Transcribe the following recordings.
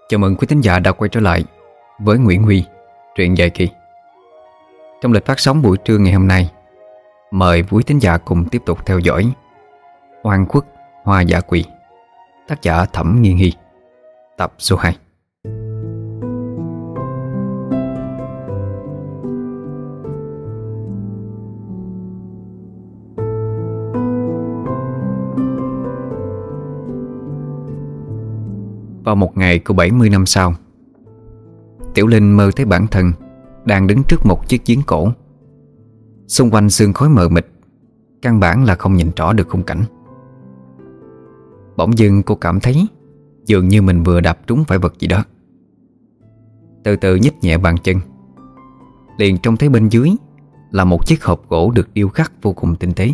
Chào mừng quý thính giả đã quay trở lại với Nguyễn Huy, truyện dài kỳ. Trong lịch phát sóng buổi trưa ngày hôm nay, mời quý thính giả cùng tiếp tục theo dõi Oan Khuất Hoa Dã Quỳ, tác giả Thẩm Nghiên Hy, tập số 2. Vào một ngày của 70 năm sau, Tiểu Linh mơ thấy bản thân đang đứng trước một chiếc giếng cổ. Xung quanh sương khói mờ mịt, căn bản là không nhìn rõ được khung cảnh. Bỗng dưng cô cảm thấy dường như mình vừa đạp trúng phải vật gì đó. Từ từ nhích nhẹ bàn chân, liền trông thấy bên dưới là một chiếc hộp gỗ được điêu khắc vô cùng tinh tế.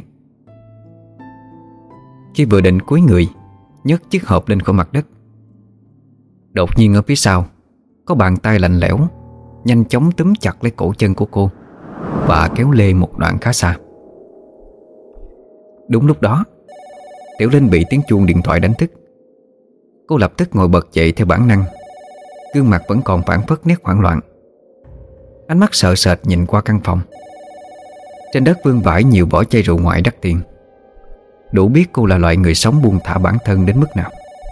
Khi vừa định cúi người nhấc chiếc hộp lên khỏi mặt đất, đột nhiên ở phía sau có bàn tay lạnh lẽo nhanh chóng túm chặt lấy cổ chân của cô và kéo lê một đoạn khá xa. Đúng lúc đó, Tiểu Linh bị tiếng chuông điện thoại đánh thức. Cô lập tức ngồi bật dậy theo bản năng, gương mặt vẫn còn phảng phất nét hoảng loạn. Ánh mắt sợ sệt nhìn qua căn phòng. Trên đất vương vãi nhiều vỏ chai rượu ngoại đắt tiền, đủ biết cô là loại người sống buông thả bản thân đến mức nào.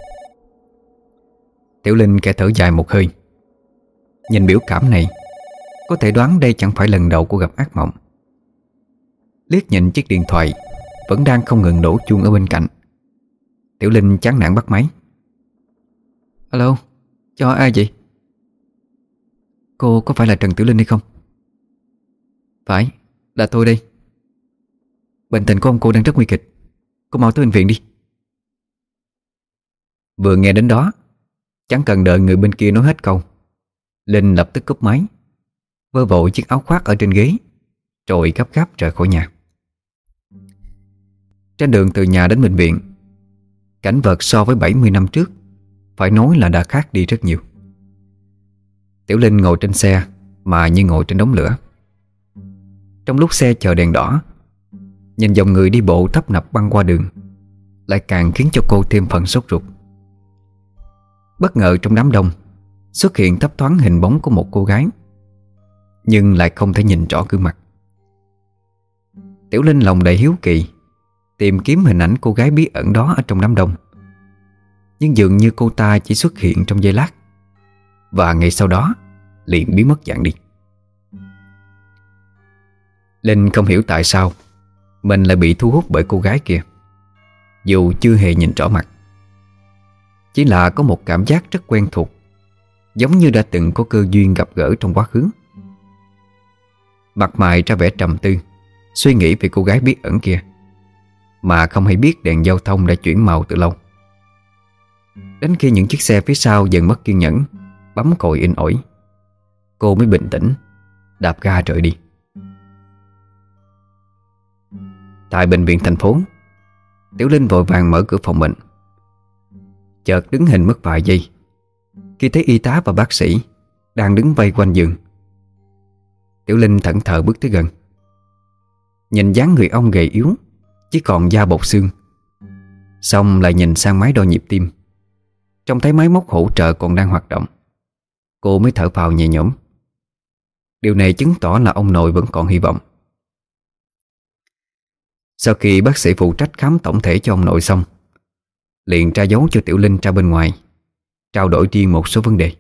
Tiểu Linh kẻ thở dài một hơi. Nhìn biểu cảm này, có thể đoán đây chẳng phải lần đầu cô gặp ác mộng. Liếc nhìn chiếc điện thoại vẫn đang không ngừng đổ chuông ở bên cạnh, Tiểu Linh chán nản bắt máy. Alo, cho ai vậy? Cô có phải là Trần Tiểu Linh hay không? Phải, là tôi đây. Bệnh tình của ông cô đang rất nguy kịch, cô mau tới bệnh viện đi. Vừa nghe đến đó, chẳng cần đợi người bên kia nói hết câu, Linh lập tức cúp máy, vơ vội chiếc áo khoác ở trên ghế, rồi gấp gáp rời khỏi nhà. Trên đường từ nhà đến bệnh viện, cảnh vật so với 70 năm trước phải nói là đã khác đi rất nhiều. Tiểu Linh ngồi trên xe mà như ngồi trên đống lửa. Trong lúc xe chờ đèn đỏ, nhìn dòng người đi bộ tấp nập băng qua đường lại càng khiến cho cô thêm phần sốt ruột. Bất ngờ trong đám đông xuất hiện thấp thoáng hình bóng của một cô gái, nhưng lại không thể nhìn rõ gương mặt. Tiểu Linh lòng đầy hiếu kỳ, tìm kiếm hình ảnh cô gái bí ẩn đó ở trong đám đông. Nhưng dường như cô ta chỉ xuất hiện trong giây lát, và ngay sau đó liền biến mất dạng đi. Linh không hiểu tại sao mình lại bị thu hút bởi cô gái kia, dù chưa hề nhìn rõ mặt. Chỉ là có một cảm giác rất quen thuộc, giống như đã từng có cơ duyên gặp gỡ trong quá khứ. Mặt mày ra vẻ trầm tư, suy nghĩ về cô gái bí ẩn kia, mà không hay biết đèn giao thông đã chuyển màu từ lâu. Đến khi những chiếc xe phía sau dần mất kiên nhẫn, bấm còi inh ỏi, cô mới bình tĩnh đạp ga rời đi. Tại bệnh viện thành phố, Tiểu Linh vội vàng mở cửa phòng bệnh. Chợt đứng hình mất vài giây khi thấy y tá và bác sĩ đang đứng vây quanh giường. Tiểu Linh thẫn thờ bước tới gần. Nhìn dáng người ông gầy yếu, chỉ còn da bọc xương, xong lại nhìn sang máy đo nhịp tim, trông thấy máy móc hỗ trợ còn đang hoạt động, cô mới thở phào nhẹ nhõm. Điều này chứng tỏ là ông nội vẫn còn hy vọng. Sau khi bác sĩ phụ trách khám tổng thể cho ông nội xong, liền tra dấu cho Tiểu Linh ra bên ngoài, trao đổi riêng một số vấn đề.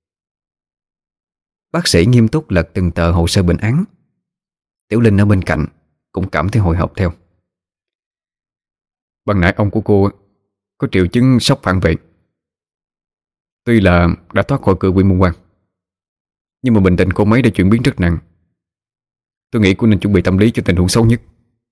Bác sĩ nghiêm túc lật từng tờ hồ sơ bệnh án. Tiểu Linh ở bên cạnh cũng cảm thấy hồi hộp theo. Ban nãy ông của cô có triệu chứng sốc phản vệ. Tuy là đã thoát khỏi cửa quỷ môn quan, nhưng mà bệnh tình cô mấy đã chuyển biến rất nặng. Tôi nghĩ cô nên chuẩn bị tâm lý cho tình huống xấu nhất.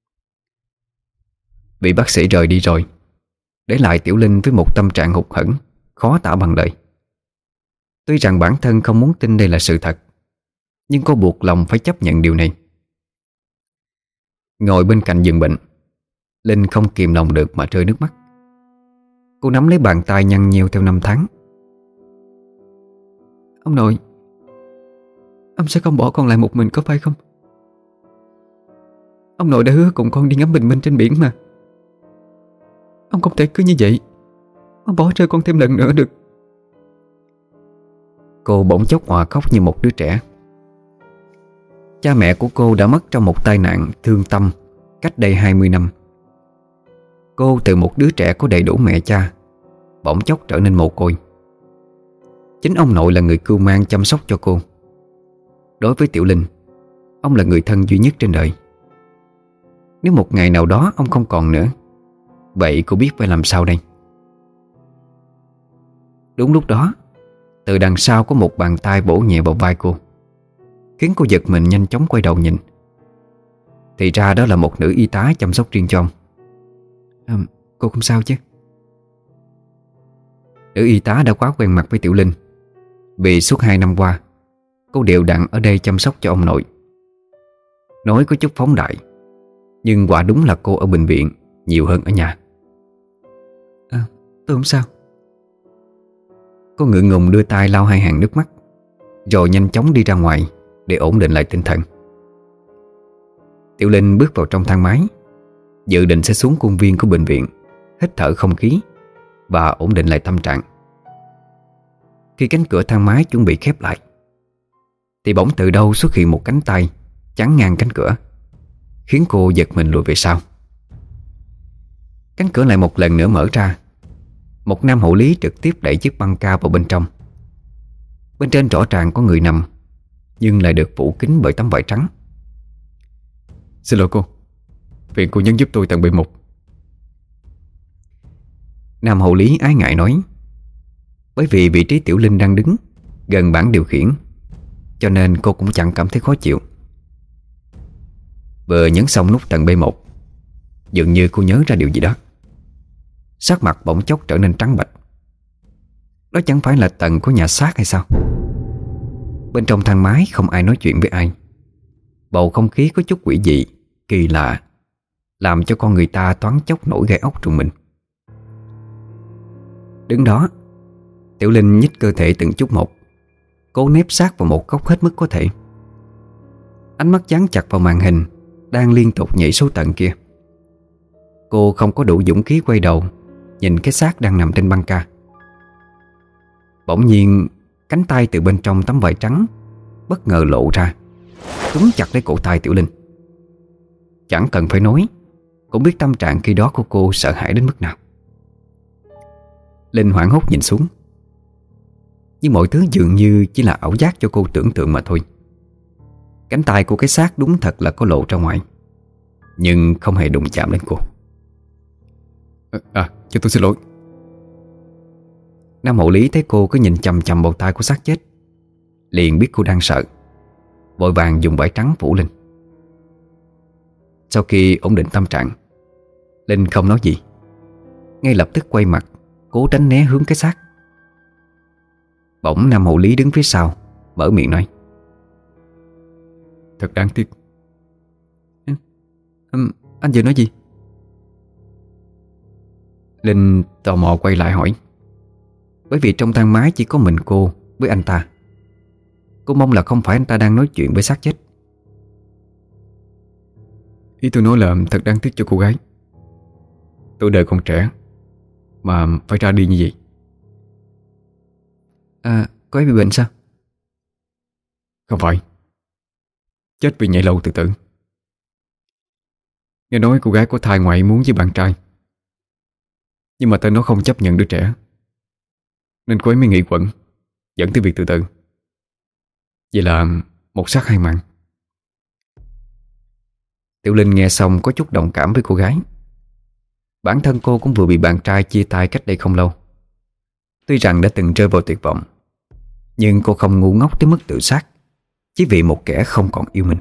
Vị bác sĩ rời đi rồi, để lại Tiểu Linh với một tâm trạng hụt hẫng khó tả bằng lời. Tuy rằng bản thân không muốn tin đây là sự thật, nhưng cô buộc lòng phải chấp nhận điều này. Ngồi bên cạnh giường bệnh, Linh không kìm lòng được mà rơi nước mắt. Cô nắm lấy bàn tay nhăn nheo theo năm tháng. Ông nội, ông sẽ không bỏ con lại một mình có phải không? Ông nội đã hứa cùng con đi ngắm bình minh trên biển mà. Ông không thể cứ như vậy mà bỏ rơi con thêm lần nữa được. Cô bỗng chốc òa khóc như một đứa trẻ. Cha mẹ của cô đã mất trong một tai nạn thương tâm cách đây 20 năm. Cô từ một đứa trẻ có đầy đủ mẹ cha bỗng chốc trở nên mồ côi. Chính ông nội là người cưu mang chăm sóc cho cô. Đối với Tiểu Linh, ông là người thân duy nhất trên đời. Nếu một ngày nào đó ông không còn nữa, vậy cô biết phải làm sao đây? Đúng lúc đó, từ đằng sau có một bàn tay vỗ nhẹ vào vai cô, khiến cô giật mình nhanh chóng quay đầu nhìn. Thì ra đó là một nữ y tá chăm sóc riêng cho ông. Cô không sao chứ? Nữ y tá đã quá quen mặt với Tiểu Linh, vì suốt 2 năm qua cô đều đặn ở đây chăm sóc cho ông nội. Nói có chút phóng đại, nhưng quả đúng là cô ở bệnh viện nhiều hơn ở nhà. Tôi không sao. Cô ngượng ngùng đưa tay lau 2 hàng nước mắt, rồi nhanh chóng đi ra ngoài để ổn định lại tinh thần. Tiểu Linh bước vào trong thang máy, dự định sẽ xuống khuôn viên của bệnh viện, hít thở không khí và ổn định lại tâm trạng. Khi cánh cửa thang máy chuẩn bị khép lại, thì bỗng từ đâu xuất hiện một cánh tay chắn ngang cánh cửa, khiến cô giật mình lùi về sau. Cánh cửa lại một lần nữa mở ra. Một nam hộ lý trực tiếp đẩy chiếc băng ca vào bên trong. Bên trên rõ ràng có người nằm, nhưng lại được phủ kín bởi tấm vải trắng. Xin lỗi cô, phiền cô nhấn giúp tôi tầng B1. Nam hộ lý ái ngại nói. Bởi vì vị trí Tiểu Linh đang đứng gần bảng điều khiển, cho nên cô cũng chẳng cảm thấy khó chịu. Vừa nhấn xong nút tầng B1, dường như cô nhớ ra điều gì đó. Sắc mặt bỗng chốc trở nên trắng bệch. Đó chẳng phải là tầng của nhà xác hay sao? Bên trong thang máy không ai nói chuyện với ai. Bầu không khí có chút quỷ dị, kỳ lạ, làm cho con người ta thoáng chốc nổi gai ốc rùng mình. Đứng đó, Tiểu Linh nhích cơ thể từng chút một, cố nép sát vào một góc hết mức có thể. Ánh mắt dán chặt vào màn hình đang liên tục nhảy số tầng kia. Cô không có đủ dũng khí quay đầu nhìn cái xác đang nằm trên băng ca. Bỗng nhiên, cánh tay từ bên trong tấm vải trắng bất ngờ lộ ra, túm chặt lấy cổ tay Tiểu Linh. Chẳng cần phải nói, cũng biết tâm trạng khi đó của cô sợ hãi đến mức nào. Linh hoảng hốt nhìn xuống, nhưng mọi thứ dường như chỉ là ảo giác cho cô tưởng tượng mà thôi. Cánh tay của cái xác đúng thật là có lộ ra ngoài, nhưng không hề đụng chạm đến cô. Cho tôi xin lỗi. Nam hộ lý thấy cô cứ nhìn chằm chằm vào tay của xác chết, liền biết cô đang sợ, vội vàng dùng vải trắng phủ lên. Sau khi ổn định tâm trạng, Linh không nói gì, ngay lập tức quay mặt cố tránh né hướng cái xác. Bỗng nam hộ lý đứng phía sau mở miệng nói: Thật đáng tiếc. Anh vừa nói gì? Linh tò mò quay lại hỏi, bởi vì trong thang máy chỉ có mình cô với anh ta. Cô mong là không phải anh ta đang nói chuyện với xác chết. Ý tôi nói là thật đáng tiếc cho cô gái. Tuổi đời còn trẻ mà phải ra đi như vậy. Cô ấy bị bệnh sao? Không phải, chết vì nhảy lầu tự tử. Nghe nói cô gái có thai ngoài ý muốn với bạn trai, nhưng mà tên nó không chấp nhận đứa trẻ, nên cô ấy mới nghĩ quẩn, dẫn tới việc tự tử. Vậy là một xác hai mạng. Tiểu Linh nghe xong có chút đồng cảm với cô gái. Bản thân cô cũng vừa bị bạn trai chia tay cách đây không lâu. Tuy rằng đã từng rơi vào tuyệt vọng, nhưng cô không ngu ngốc tới mức tự sát chỉ vì một kẻ không còn yêu mình.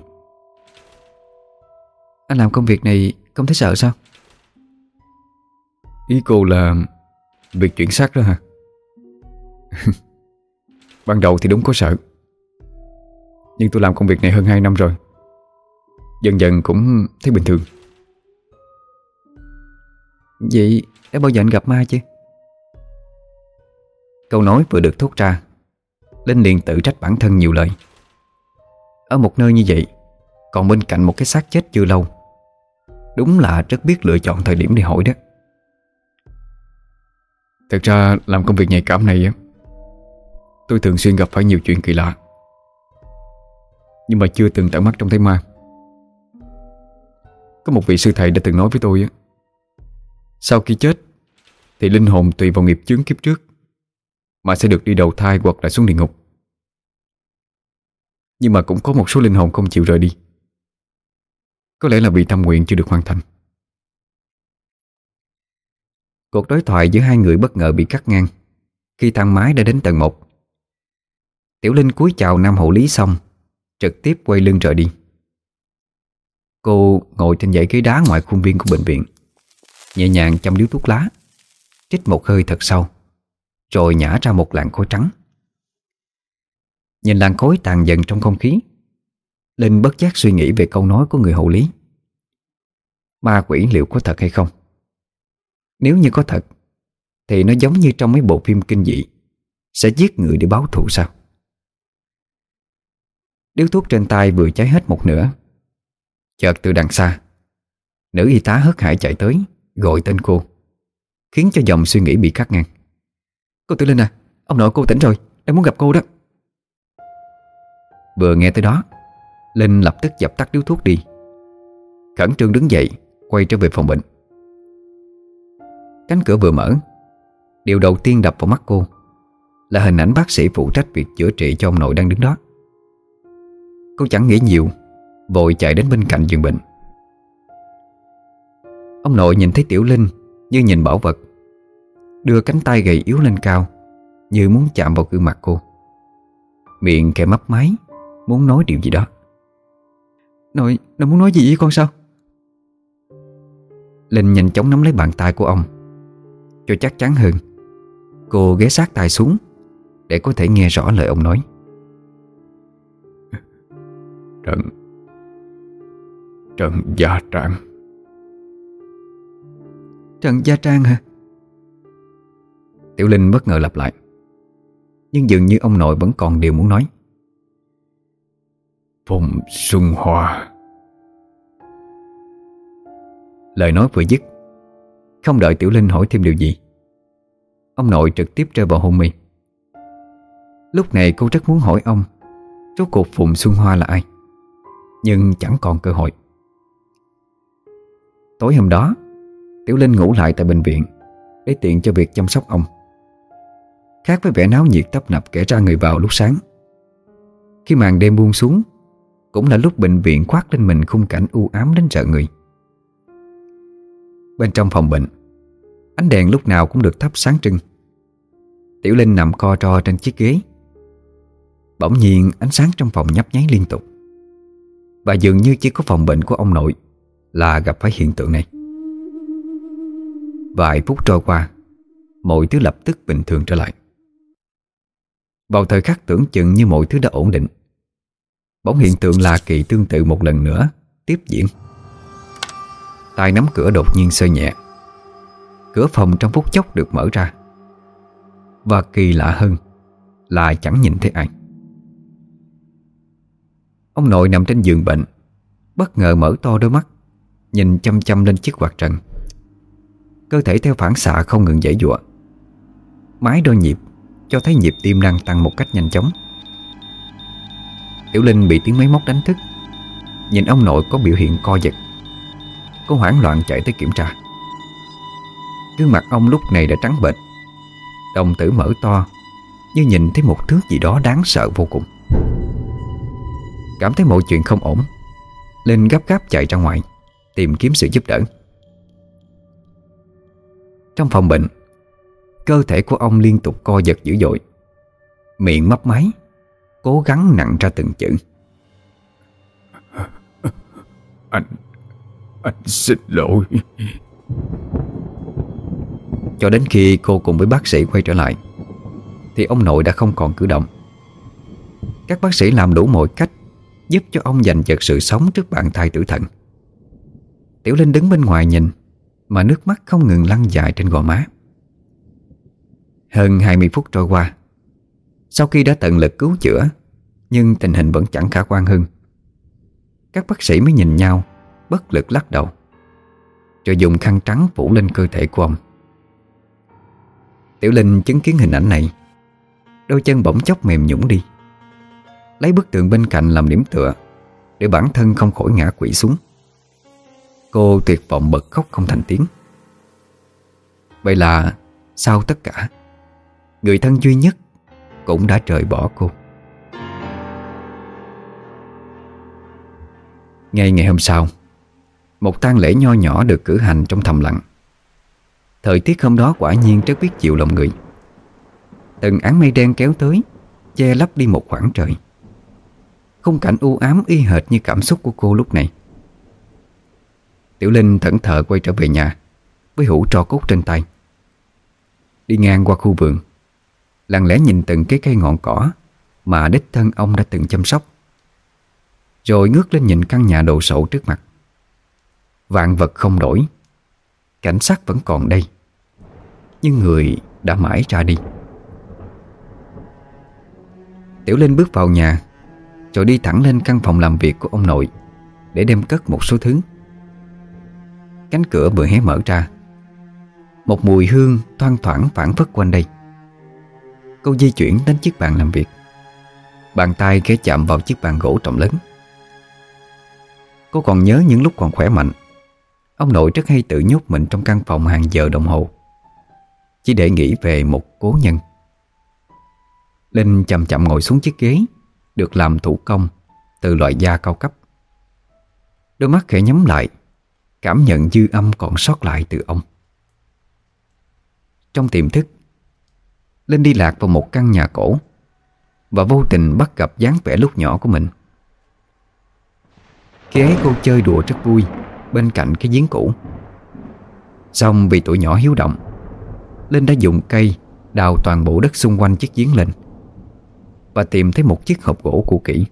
Anh làm công việc này không thấy sợ sao? Ý cô là việc chuyển xác đó hả? Ban đầu thì đúng có sợ, nhưng tôi làm công việc này hơn 2 năm rồi, dần dần cũng thấy bình thường. Vậy đã bao giờ anh gặp ma chưa? Câu nói vừa được thốt ra, Linh liền tự trách bản thân nhiều lời. Ở một nơi như vậy, còn bên cạnh một cái xác chết chưa lâu, đúng là rất biết lựa chọn thời điểm để hỏi đó. Thật ra làm công việc nhạy cảm này Tôi thường xuyên gặp phải nhiều chuyện kỳ lạ, nhưng mà chưa từng tận mắt trông thấy ma. Có một vị sư thầy đã từng nói với tôi á, sau khi chết thì linh hồn tùy vào nghiệp chướng kiếp trước mà sẽ được đi đầu thai hoặc là xuống địa ngục. Nhưng mà cũng có một số linh hồn không chịu rời đi, có lẽ là vì tâm nguyện chưa được hoàn thành. Cuộc đối thoại giữa hai người bất ngờ bị cắt ngang khi thang máy đã đến tầng 1. Tiểu Linh cúi chào nam hộ lý xong, trực tiếp quay lưng rời đi. Cô ngồi trên dãy ghế đá ngoài khuôn viên của bệnh viện, nhẹ nhàng châm điếu thuốc lá, trích một hơi thật sâu, rồi nhả ra một làn khói trắng. Nhìn làn khói tàn dần trong không khí, Linh bất giác suy nghĩ về câu nói của người hộ lý. Ma quỷ liệu có thật hay không? Nếu như có thật thì nó giống như trong mấy bộ phim kinh dị, sẽ giết người để báo thù sao? Điếu thuốc trên tay vừa cháy hết một nửa, chợt từ đằng xa, nữ y tá hớt hải chạy tới gọi tên cô, khiến cho dòng suy nghĩ bị cắt ngang. Cô Tiểu Linh à, ông nội cô tỉnh rồi, em muốn gặp cô đó. Vừa nghe tới đó, Linh lập tức dập tắt điếu thuốc đi, khẩn trương đứng dậy quay trở về phòng bệnh. Cánh cửa vừa mở, điều đầu tiên đập vào mắt cô là hình ảnh bác sĩ phụ trách việc chữa trị cho ông nội đang đứng đó. Cô chẳng nghĩ nhiều, vội chạy đến bên cạnh giường bệnh. Ông nội nhìn thấy Tiểu Linh như nhìn bảo vật, đưa cánh tay gầy yếu lên cao, như muốn chạm vào gương mặt cô. Miệng khẽ mấp máy, muốn nói điều gì đó. Nội muốn nói gì với con sao? Linh nhanh chóng nắm lấy bàn tay của ông. Cho chắc chắn hơn, cô ghé sát tai xuống để có thể nghe rõ lời ông nói. Trần Gia Trang. Trần Gia Trang hả? Tiểu Linh bất ngờ lặp lại, nhưng dường như ông nội vẫn còn điều muốn nói. Phùng Xuân Hoa. Lời nói vừa dứt, không đợi Tiểu Linh hỏi thêm điều gì, ông nội trực tiếp rơi vào hôn mê. Lúc này cô rất muốn hỏi ông rốt cuộc Phùng Xuân Hoa là ai, nhưng chẳng còn cơ hội. Tối hôm đó, Tiểu Linh ngủ lại tại bệnh viện để tiện cho việc chăm sóc ông. Khác với vẻ náo nhiệt tấp nập kẻ ra người vào lúc sáng, khi màn đêm buông xuống cũng là lúc bệnh viện khoác lên mình khung cảnh u ám đến rợn người. Bên trong phòng bệnh, ánh đèn lúc nào cũng được thắp sáng trưng. Tiểu Linh nằm co ro trên chiếc ghế. Bỗng nhiên ánh sáng trong phòng nhấp nháy liên tục, và dường như chỉ có phòng bệnh của ông nội là gặp phải hiện tượng này. Vài phút trôi qua, mọi thứ lập tức bình thường trở lại. Vào thời khắc tưởng chừng như mọi thứ đã ổn định, bỗng hiện tượng lạ kỳ tương tự một lần nữa tiếp diễn. Tay nắm cửa đột nhiên xơi nhẹ, cửa phòng trong phút chốc được mở ra. Và kỳ lạ hơn là chẳng nhìn thấy ai. Ông nội nằm trên giường bệnh, bất ngờ mở to đôi mắt, nhìn chăm chăm lên chiếc quạt trần. Cơ thể theo phản xạ không ngừng giãy giụa. Máy đo nhịp cho thấy nhịp tim đang tăng một cách nhanh chóng. Tiểu Linh bị tiếng máy móc đánh thức, nhìn ông nội có biểu hiện co giật. Cô hoảng loạn chạy tới kiểm tra. Gương mặt ông lúc này đã trắng bệch, đồng tử mở to như nhìn thấy một thứ gì đó đáng sợ vô cùng. Cảm thấy mọi chuyện không ổn, Linh gấp gáp chạy ra ngoài tìm kiếm sự giúp đỡ. Trong phòng bệnh, cơ thể của ông liên tục co giật dữ dội, miệng mấp máy, cố gắng nặn ra từng chữ. Anh xin lỗi. Cho đến khi cô cùng với bác sĩ quay trở lại thì ông nội đã không còn cử động. Các bác sĩ làm đủ mọi cách giúp cho ông giành giật sự sống trước bàn tay tử thần. Tiểu Linh đứng bên ngoài nhìn mà nước mắt không ngừng lăn dài trên gò má. Hơn 20 phút trôi qua, sau khi đã tận lực cứu chữa nhưng tình hình vẫn chẳng khả quan hơn. Các bác sĩ mới nhìn nhau, bất lực lắc đầu, rồi dùng khăn trắng phủ lên cơ thể của ông. Tiểu Linh chứng kiến hình ảnh này, đôi chân bỗng chốc mềm nhũn đi, lấy bức tường bên cạnh làm điểm tựa để bản thân không khỏi ngã quỵ xuống. Cô tuyệt vọng bật khóc không thành tiếng. Vậy là sau tất cả, người thân duy nhất cũng đã rời bỏ cô. Ngay ngày hôm sau, một tang lễ nho nhỏ được cử hành trong thầm lặng. Thời tiết hôm đó quả nhiên rất biết chịu lòng người. Từng áng mây đen kéo tới, che lấp đi một khoảng trời. Khung cảnh u ám y hệt như cảm xúc của cô lúc này. Tiểu Linh thẫn thờ quay trở về nhà với hũ tro cốt trên tay. Đi ngang qua khu vườn, lặng lẽ nhìn từng cái cây ngọn cỏ mà đích thân ông đã từng chăm sóc, rồi ngước lên nhìn căn nhà đồ sộ trước mặt. Vạn vật không đổi, cảnh sắc vẫn còn đây, nhưng người đã mãi ra đi. Tiểu Linh bước vào nhà, rồi đi thẳng lên căn phòng làm việc của ông nội để đem cất một số thứ. Cánh cửa vừa hé mở ra, một mùi hương thoang thoảng phảng phất quanh đây. Cô di chuyển đến chiếc bàn làm việc, bàn tay ghé chạm vào chiếc bàn gỗ rộng lớn. Cô còn nhớ những lúc còn khỏe mạnh, ông nội rất hay tự nhốt mình trong căn phòng hàng giờ đồng hồ, chỉ để nghĩ về một cố nhân. Linh chậm chậm ngồi xuống chiếc ghế được làm thủ công từ loại da cao cấp. Đôi mắt khẽ nhắm lại, cảm nhận dư âm còn sót lại từ ông. Trong tiềm thức, Linh đi lạc vào một căn nhà cổ và vô tình bắt gặp dáng vẻ lúc nhỏ của mình. Khi ấy cô chơi đùa rất vui bên cạnh cái giếng cũ. Xong vì tuổi nhỏ hiếu động, Linh đã dùng cây đào toàn bộ đất xung quanh chiếc giếng lên và tìm thấy một chiếc hộp gỗ cũ kỹ.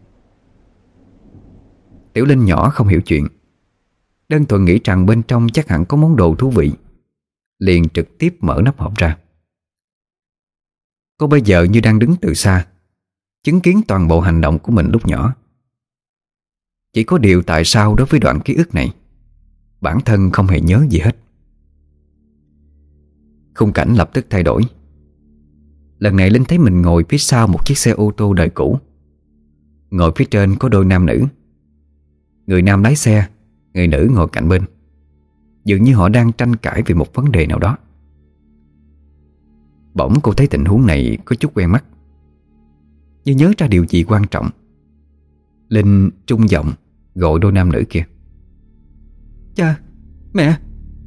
Tiểu Linh nhỏ không hiểu chuyện, đơn thuần nghĩ rằng bên trong chắc hẳn có món đồ thú vị, liền trực tiếp mở nắp hộp ra. Cô bây giờ như đang đứng từ xa, chứng kiến toàn bộ hành động của mình lúc nhỏ. Chỉ có điều tại sao đối với đoạn ký ức này, bản thân không hề nhớ gì hết. Khung cảnh lập tức thay đổi. Lần này Linh thấy mình ngồi phía sau một chiếc xe ô tô đời cũ. Ngồi phía trên có đôi nam nữ. Người nam lái xe, người nữ ngồi cạnh bên. Dường như họ đang tranh cãi về một vấn đề nào đó. Bỗng cô thấy tình huống này có chút quen mắt. Như nhớ ra điều gì quan trọng, Linh trung giọng gọi đôi nam nữ kia. Cha, mẹ.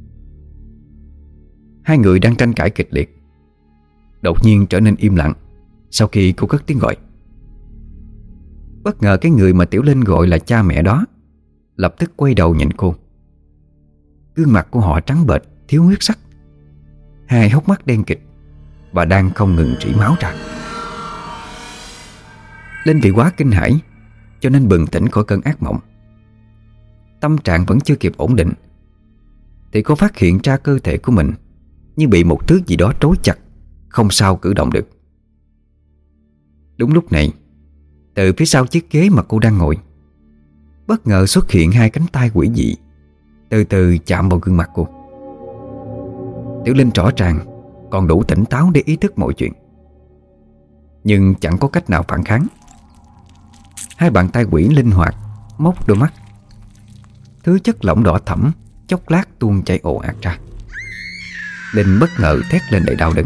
Hai người đang tranh cãi kịch liệt đột nhiên trở nên im lặng sau khi cô cất tiếng gọi. Bất ngờ cái người mà Tiểu Linh gọi là cha mẹ đó lập tức quay đầu nhìn cô. Gương mặt của họ trắng bệch, thiếu huyết sắc, hai hốc mắt đen kịt và đang không ngừng rỉ máu ra. Linh vì quá kinh hãi cho nên bừng tỉnh khỏi cơn ác mộng. Tâm trạng vẫn chưa kịp ổn định thì cô phát hiện ra cơ thể của mình như bị một thứ gì đó trói chặt, không sao cử động được. Đúng lúc này, từ phía sau chiếc ghế mà cô đang ngồi, bất ngờ xuất hiện hai cánh tay quỷ dị từ từ chạm vào gương mặt cô. Tiểu Linh rõ ràng còn đủ tỉnh táo để ý thức mọi chuyện, nhưng chẳng có cách nào phản kháng. Hai bàn tay quỷ linh hoạt móc đôi mắt. Thứ chất lỏng đỏ thẫm chốc lát tuôn chảy ồ ạt ra. Linh bất ngờ thét lên đầy đau đớn.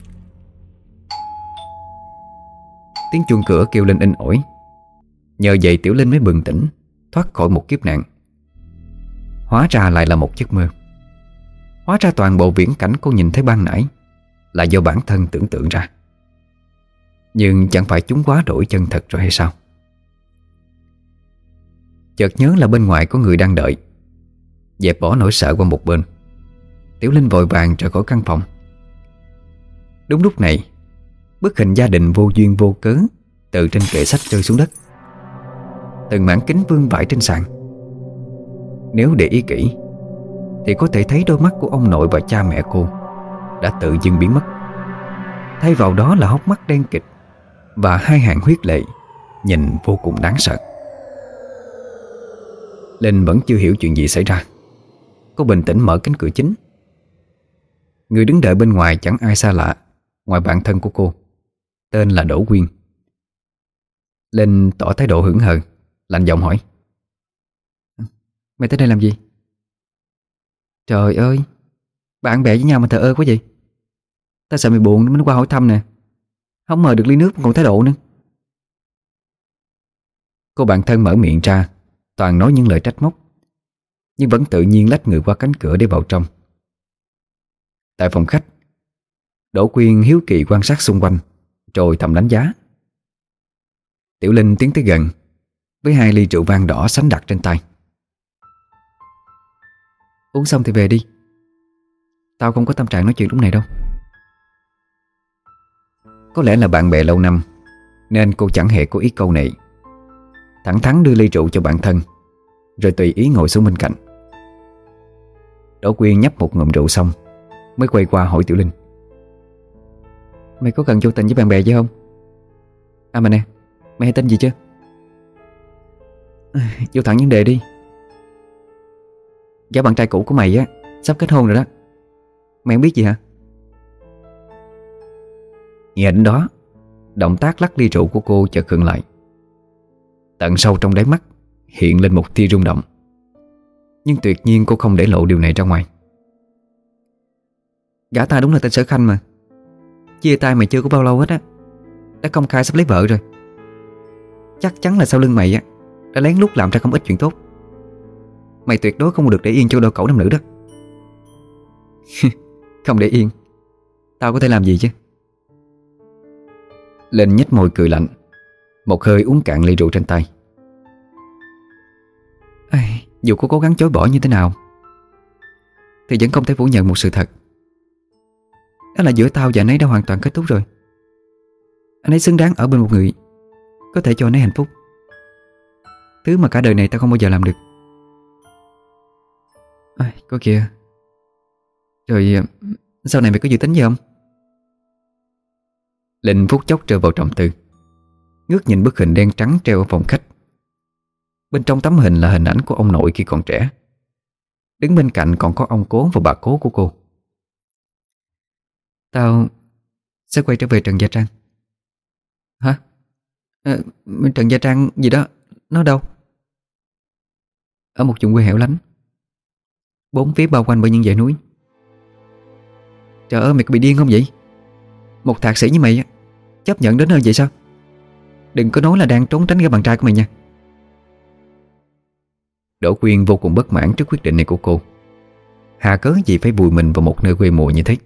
Tiếng chuông cửa kêu lên inh ỏi. Nhờ vậy Tiểu Linh mới bừng tỉnh, thoát khỏi một kiếp nạn. Hóa ra lại là một giấc mơ. Hóa ra toàn bộ viễn cảnh cô nhìn thấy ban nãy là do bản thân tưởng tượng ra. Nhưng chẳng phải chúng quá đổi chân thật rồi hay sao? Chợt nhớ là bên ngoài có người đang đợi. Dẹp bỏ nỗi sợ qua một bên, Tiểu Linh vội vàng rời khỏi căn phòng. Đúng lúc này, bức hình gia đình vô duyên vô cớ từ trên kệ sách rơi xuống đất. Từng mảng kính vương vãi trên sàn. Nếu để ý kỹ thì có thể thấy đôi mắt của ông nội và cha mẹ cô đã tự dưng biến mất. Thay vào đó là hốc mắt đen kịt và hai hàng huyết lệ nhìn vô cùng đáng sợ. Linh vẫn chưa hiểu chuyện gì xảy ra. Cô bình tĩnh mở cánh cửa chính. Người đứng đợi bên ngoài chẳng ai xa lạ ngoài bạn thân của cô. tên là Đỗ Quyên. Linh tỏ thái độ hững hờ, lạnh giọng hỏi: Mày tới đây làm gì? Trời ơi, bạn bè với nhau mà thờ ơ quá vậy. Tao sợ mày buồn nên mới qua hỏi thăm nè. Không mời được ly nước còn thái độ nữa. Cô bạn thân mở miệng ra, toàn nói những lời trách móc, nhưng vẫn tự nhiên lách người qua cánh cửa để vào trong. Tại phòng khách, Đỗ Quyên hiếu kỳ quan sát xung quanh, rồi thầm đánh giá. Tiểu Linh tiến tới gần với 2 ly rượu vang đỏ sánh đặt trên tay. Uống xong thì về đi. Tao không có tâm trạng nói chuyện lúc này đâu. Có lẽ là bạn bè lâu năm nên cô chẳng hề có ý câu nệ, thẳng thắn đưa ly rượu cho bạn thân, rồi tùy ý ngồi xuống bên cạnh. Đỗ Quyên nhấp một ngụm rượu xong mới quay qua hỏi Tiểu Linh: Mày có cần vô tình với bạn bè chứ không? À mà nè, mày hay tên gì chưa? Vô thẳng vấn đề đi. Gã bạn trai cũ của mày á sắp kết hôn rồi đó. Mày không biết gì hả? Nghe đến đó, động tác lắc ly rượu của cô chợt khựng lại. Tận sâu trong đáy mắt hiện lên một tia rung động, nhưng tuyệt nhiên cô không để lộ điều này ra ngoài. Gã ta đúng là tên Sở Khanh mà. Chia tay mày chưa có bao lâu hết á, đã công khai sắp lấy vợ rồi. Chắc chắn là sau lưng mày á đã lén lút làm ra không ít chuyện tốt. Mày tuyệt đối không được để yên cho đôi cẩu nam nữ đó. Không để yên, tao có thể làm gì chứ? Linh nhếch môi cười lạnh, một hơi uống cạn ly rượu trên tay. Dù có cố gắng chối bỏ như thế nào thì vẫn không thể phủ nhận một sự thật. Đó là giữa tao và anh ấy đã hoàn toàn kết thúc rồi. Anh ấy xứng đáng ở bên một người có thể cho anh ấy hạnh phúc, thứ mà cả đời này tao không bao giờ làm được. Có kìa. Rồi sau này mày có dự tính gì không? Linh phút chốc rơi vào trầm tư, ngước nhìn bức hình đen trắng treo ở phòng khách. Bên trong tấm hình là hình ảnh của ông nội khi còn trẻ. Đứng bên cạnh còn có ông cố và bà cố của cô. Tao sẽ quay trở về Trần Gia Trang. Hả? Trần Gia Trang gì đó? Nó đâu? Ở một vùng quê hẻo lánh, bốn phía bao quanh bởi những dãy núi. Trời ơi, mày có bị điên không vậy? Một thạc sĩ như mày chấp nhận đến nơi vậy sao? Đừng có nói là đang trốn tránh cái bạn trai của mày nha. Đỗ Quyên vô cùng bất mãn trước quyết định này của cô. Hà cớ gì phải vùi mình vào một nơi quê mùa như thế?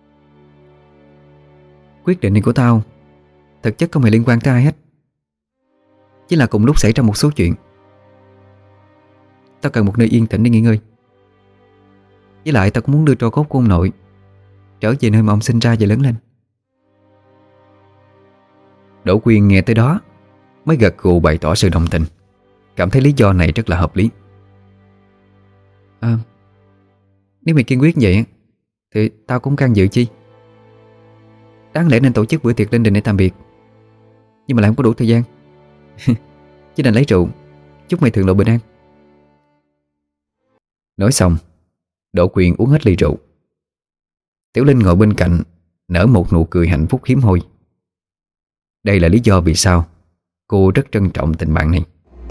Quyết định này của tao thực chất không hề liên quan tới ai hết. Chỉ là cùng lúc xảy ra một số chuyện. Tao cần một nơi yên tĩnh để nghỉ ngơi. Với lại tao cũng muốn đưa tro cốt của ông nội trở về nơi mà ông sinh ra và lớn lên. Đỗ Quyên nghe tới đó mới gật gù bày tỏ sự đồng tình, cảm thấy lý do này rất là hợp lý. Nếu mày kiên quyết vậy thì tao cũng can dự chi. Đáng lẽ nên tổ chức bữa tiệc linh đình để tạm biệt, nhưng mà lại không có đủ thời gian. Chỉ đành lấy rượu chúc mày thường lộ bình an. Nói xong, Đỗ Quyên uống hết ly rượu. Tiểu Linh ngồi bên cạnh nở một nụ cười hạnh phúc hiếm hoi. Đây là lý do vì sao cô rất trân trọng tình bạn này.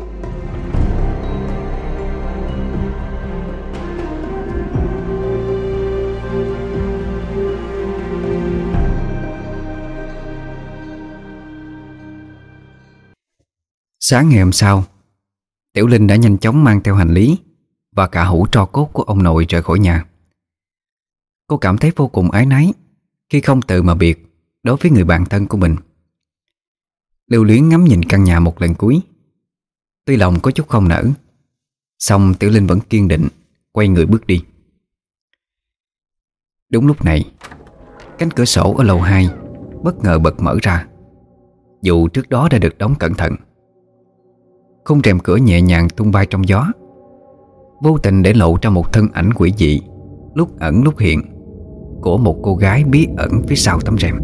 Sáng ngày hôm sau, Tiểu Linh đã nhanh chóng mang theo hành lý và cả hũ tro cốt của ông nội rời khỏi nhà. Cô cảm thấy vô cùng áy náy khi không từ mà biệt đối với người bạn thân của mình. Lưu luyến ngắm nhìn căn nhà một lần cuối. Tuy lòng có chút không nỡ, song Tiểu Linh vẫn kiên định quay người bước đi. Đúng lúc này, cánh cửa sổ ở lầu 2 bất ngờ bật mở ra, dù trước đó đã được đóng cẩn thận. Khung rèm cửa nhẹ nhàng tung bay trong gió, vô tình để lộ ra một thân ảnh quỷ dị, lúc ẩn lúc hiện, của một cô gái bí ẩn phía sau tấm rèm.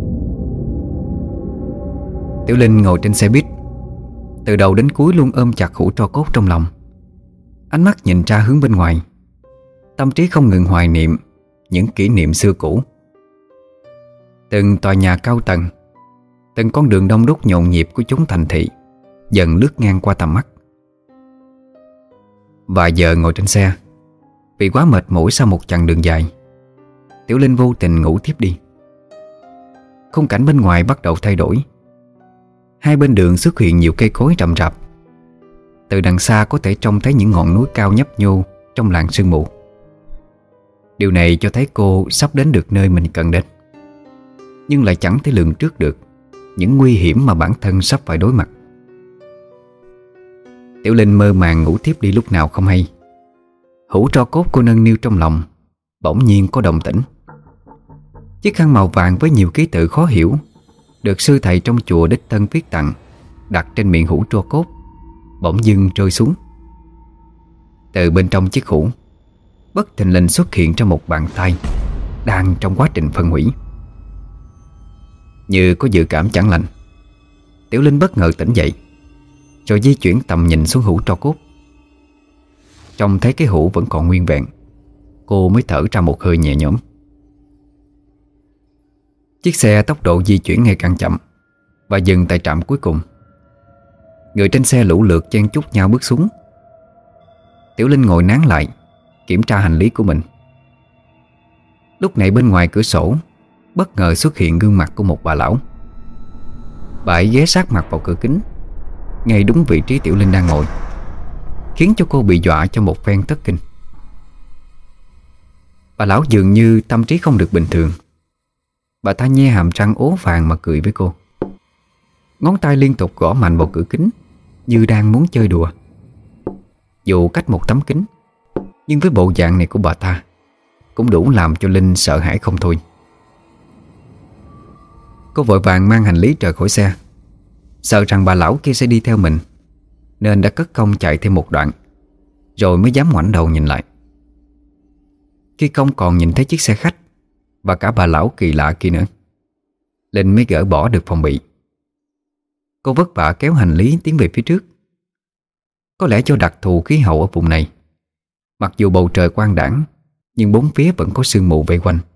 Tiểu Linh ngồi trên xe buýt, từ đầu đến cuối luôn ôm chặt hũ tro cốt trong lòng. Ánh mắt nhìn ra hướng bên ngoài, tâm trí không ngừng hoài niệm những kỷ niệm xưa cũ. Từng tòa nhà cao tầng, Từng con đường đông đúc nhộn nhịp của chốn thành thị dần lướt ngang qua tầm mắt. Vài giờ ngồi trên xe, vì quá mệt mỏi sau một chặng đường dài, Tiểu Linh vô tình ngủ tiếp đi. Khung cảnh bên ngoài bắt đầu thay đổi. Hai bên đường xuất hiện nhiều cây cối rậm rạp. Từ đằng xa có thể trông thấy những ngọn núi cao nhấp nhô trong làn sương mù. Điều này cho thấy cô sắp đến được nơi mình cần đến, nhưng lại chẳng thể lường trước được những nguy hiểm mà bản thân sắp phải đối mặt. Tiểu Linh mơ màng ngủ tiếp đi lúc nào không hay. Hũ tro cốt cô nâng niu trong lòng bỗng nhiên có động tĩnh. Chiếc khăn màu vàng với nhiều ký tự khó hiểu được sư thầy trong chùa đích thân viết tặng, đặt trên miệng hũ tro cốt, bỗng dưng rơi xuống. Từ bên trong chiếc hũ bất thình lình xuất hiện ra một bàn tay đang trong quá trình phân hủy. Như có dự cảm chẳng lành, Tiểu Linh bất ngờ tỉnh dậy, rồi di chuyển tầm nhìn xuống hũ tro cốt. Trông thấy cái hũ vẫn còn nguyên vẹn, cô mới thở ra một hơi nhẹ nhõm. Chiếc xe tốc độ di chuyển ngày càng chậm và dừng tại trạm cuối cùng. Người trên xe lũ lượt chen chúc nhau bước xuống. Tiểu Linh ngồi nán lại, kiểm tra hành lý của mình. Lúc này bên ngoài cửa sổ bất ngờ xuất hiện gương mặt của một bà lão. Bà ấy ghé sát mặt vào cửa kính, ngay đúng vị trí Tiểu Linh đang ngồi, khiến cho cô bị dọa cho một phen thất kinh. Bà lão dường như tâm trí không được bình thường. Bà ta nhe hàm răng ố vàng mà cười với cô. Ngón tay liên tục gõ mạnh vào cửa kính, như đang muốn chơi đùa. Dù cách một tấm kính, nhưng với bộ dạng này của bà ta cũng đủ làm cho Linh sợ hãi không thôi. Cô vội vàng mang hành lý rời khỏi xe, sợ rằng bà lão kia sẽ đi theo mình, nên đã cất công chạy thêm một đoạn, rồi mới dám ngoảnh đầu nhìn lại. Khi không còn nhìn thấy chiếc xe khách và cả bà lão kỳ lạ kia nữa, Linh mới gỡ bỏ được phòng bị. Cô vất vả kéo hành lý tiến về phía trước. Có lẽ do đặc thù khí hậu ở vùng này, mặc dù bầu trời quang đãng, nhưng bốn phía vẫn có sương mù vây quanh.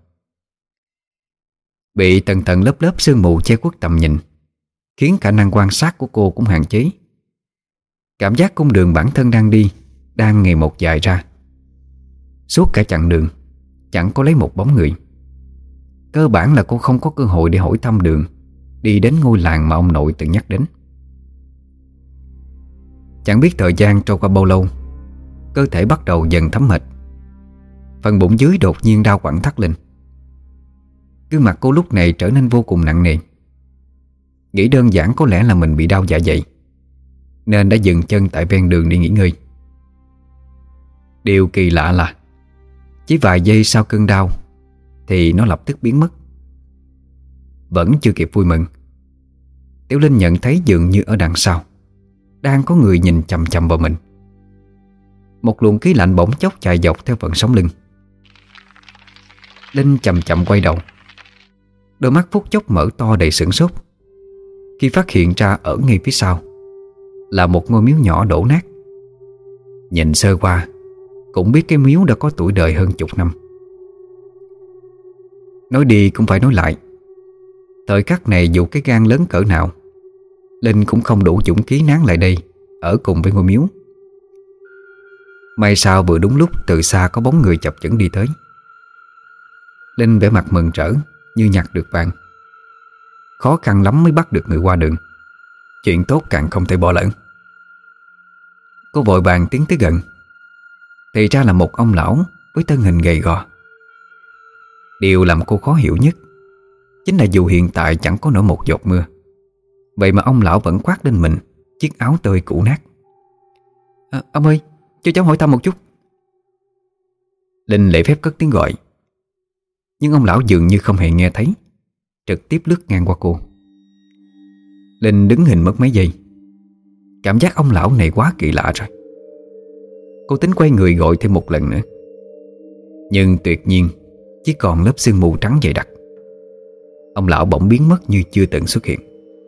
Bị tầng tầng lớp lớp sương mù che khuất tầm nhìn, khiến khả năng quan sát của cô cũng hạn chế. Cảm giác cung đường bản thân đang đi đang ngày một dài ra. Suốt cả chặng đường chẳng có lấy một bóng người. Cơ bản là cô không có cơ hội để hỏi thăm đường đi đến ngôi làng mà ông nội từng nhắc đến. Chẳng biết thời gian trôi qua bao lâu, cơ thể bắt đầu dần thấm mệt. Phần bụng dưới đột nhiên đau quặn thắt lên. Gương mặt cô lúc này trở nên vô cùng nặng nề. Nghĩ đơn giản có lẽ là mình bị đau dạ dày, nên đã dừng chân tại ven đường để nghỉ ngơi. Điều kỳ lạ là chỉ vài giây sau cơn đau thì nó lập tức biến mất. Vẫn chưa kịp vui mừng, Tiểu Linh nhận thấy dường như ở đằng sau đang có người nhìn chằm chằm vào mình. Một luồng khí lạnh bỗng chốc chạy dọc theo vận sống lưng. Linh chậm chậm quay đầu. Đôi mắt phút chốc mở to đầy sửng sốt khi phát hiện ra ở ngay phía sau là một ngôi miếu nhỏ đổ nát. Nhìn sơ qua cũng biết cái miếu đã có tuổi đời hơn chục năm. Nói đi cũng phải nói lại, thời khắc này dù cái gan lớn cỡ nào, Linh cũng không đủ dũng khí nán lại đây ở cùng với ngôi miếu. May sao vừa đúng lúc từ xa có bóng người chập chững đi tới. Linh vẻ mặt mừng rỡ như nhặt được vàng. Khó khăn lắm mới bắt được người qua đường, chuyện tốt càng không thể bỏ lỡ. Cô vội vàng tiến tới gần. Thì ra là một ông lão với thân hình gầy gò. Điều làm cô khó hiểu nhất chính là dù hiện tại chẳng có nổi một giọt mưa, vậy mà ông lão vẫn khoác lên mình chiếc áo tơi cũ nát. Ông ơi, cho cháu hỏi thăm một chút. Linh lễ phép cất tiếng gọi, nhưng ông lão dường như không hề nghe thấy, trực tiếp lướt ngang qua cô. Linh đứng hình mất mấy giây. Cảm giác ông lão này quá kỳ lạ rồi. Cô tính quay người gọi thêm một lần nữa, nhưng tuyệt nhiên chỉ còn lớp sương mù trắng dày đặc. Ông lão bỗng biến mất như chưa từng xuất hiện.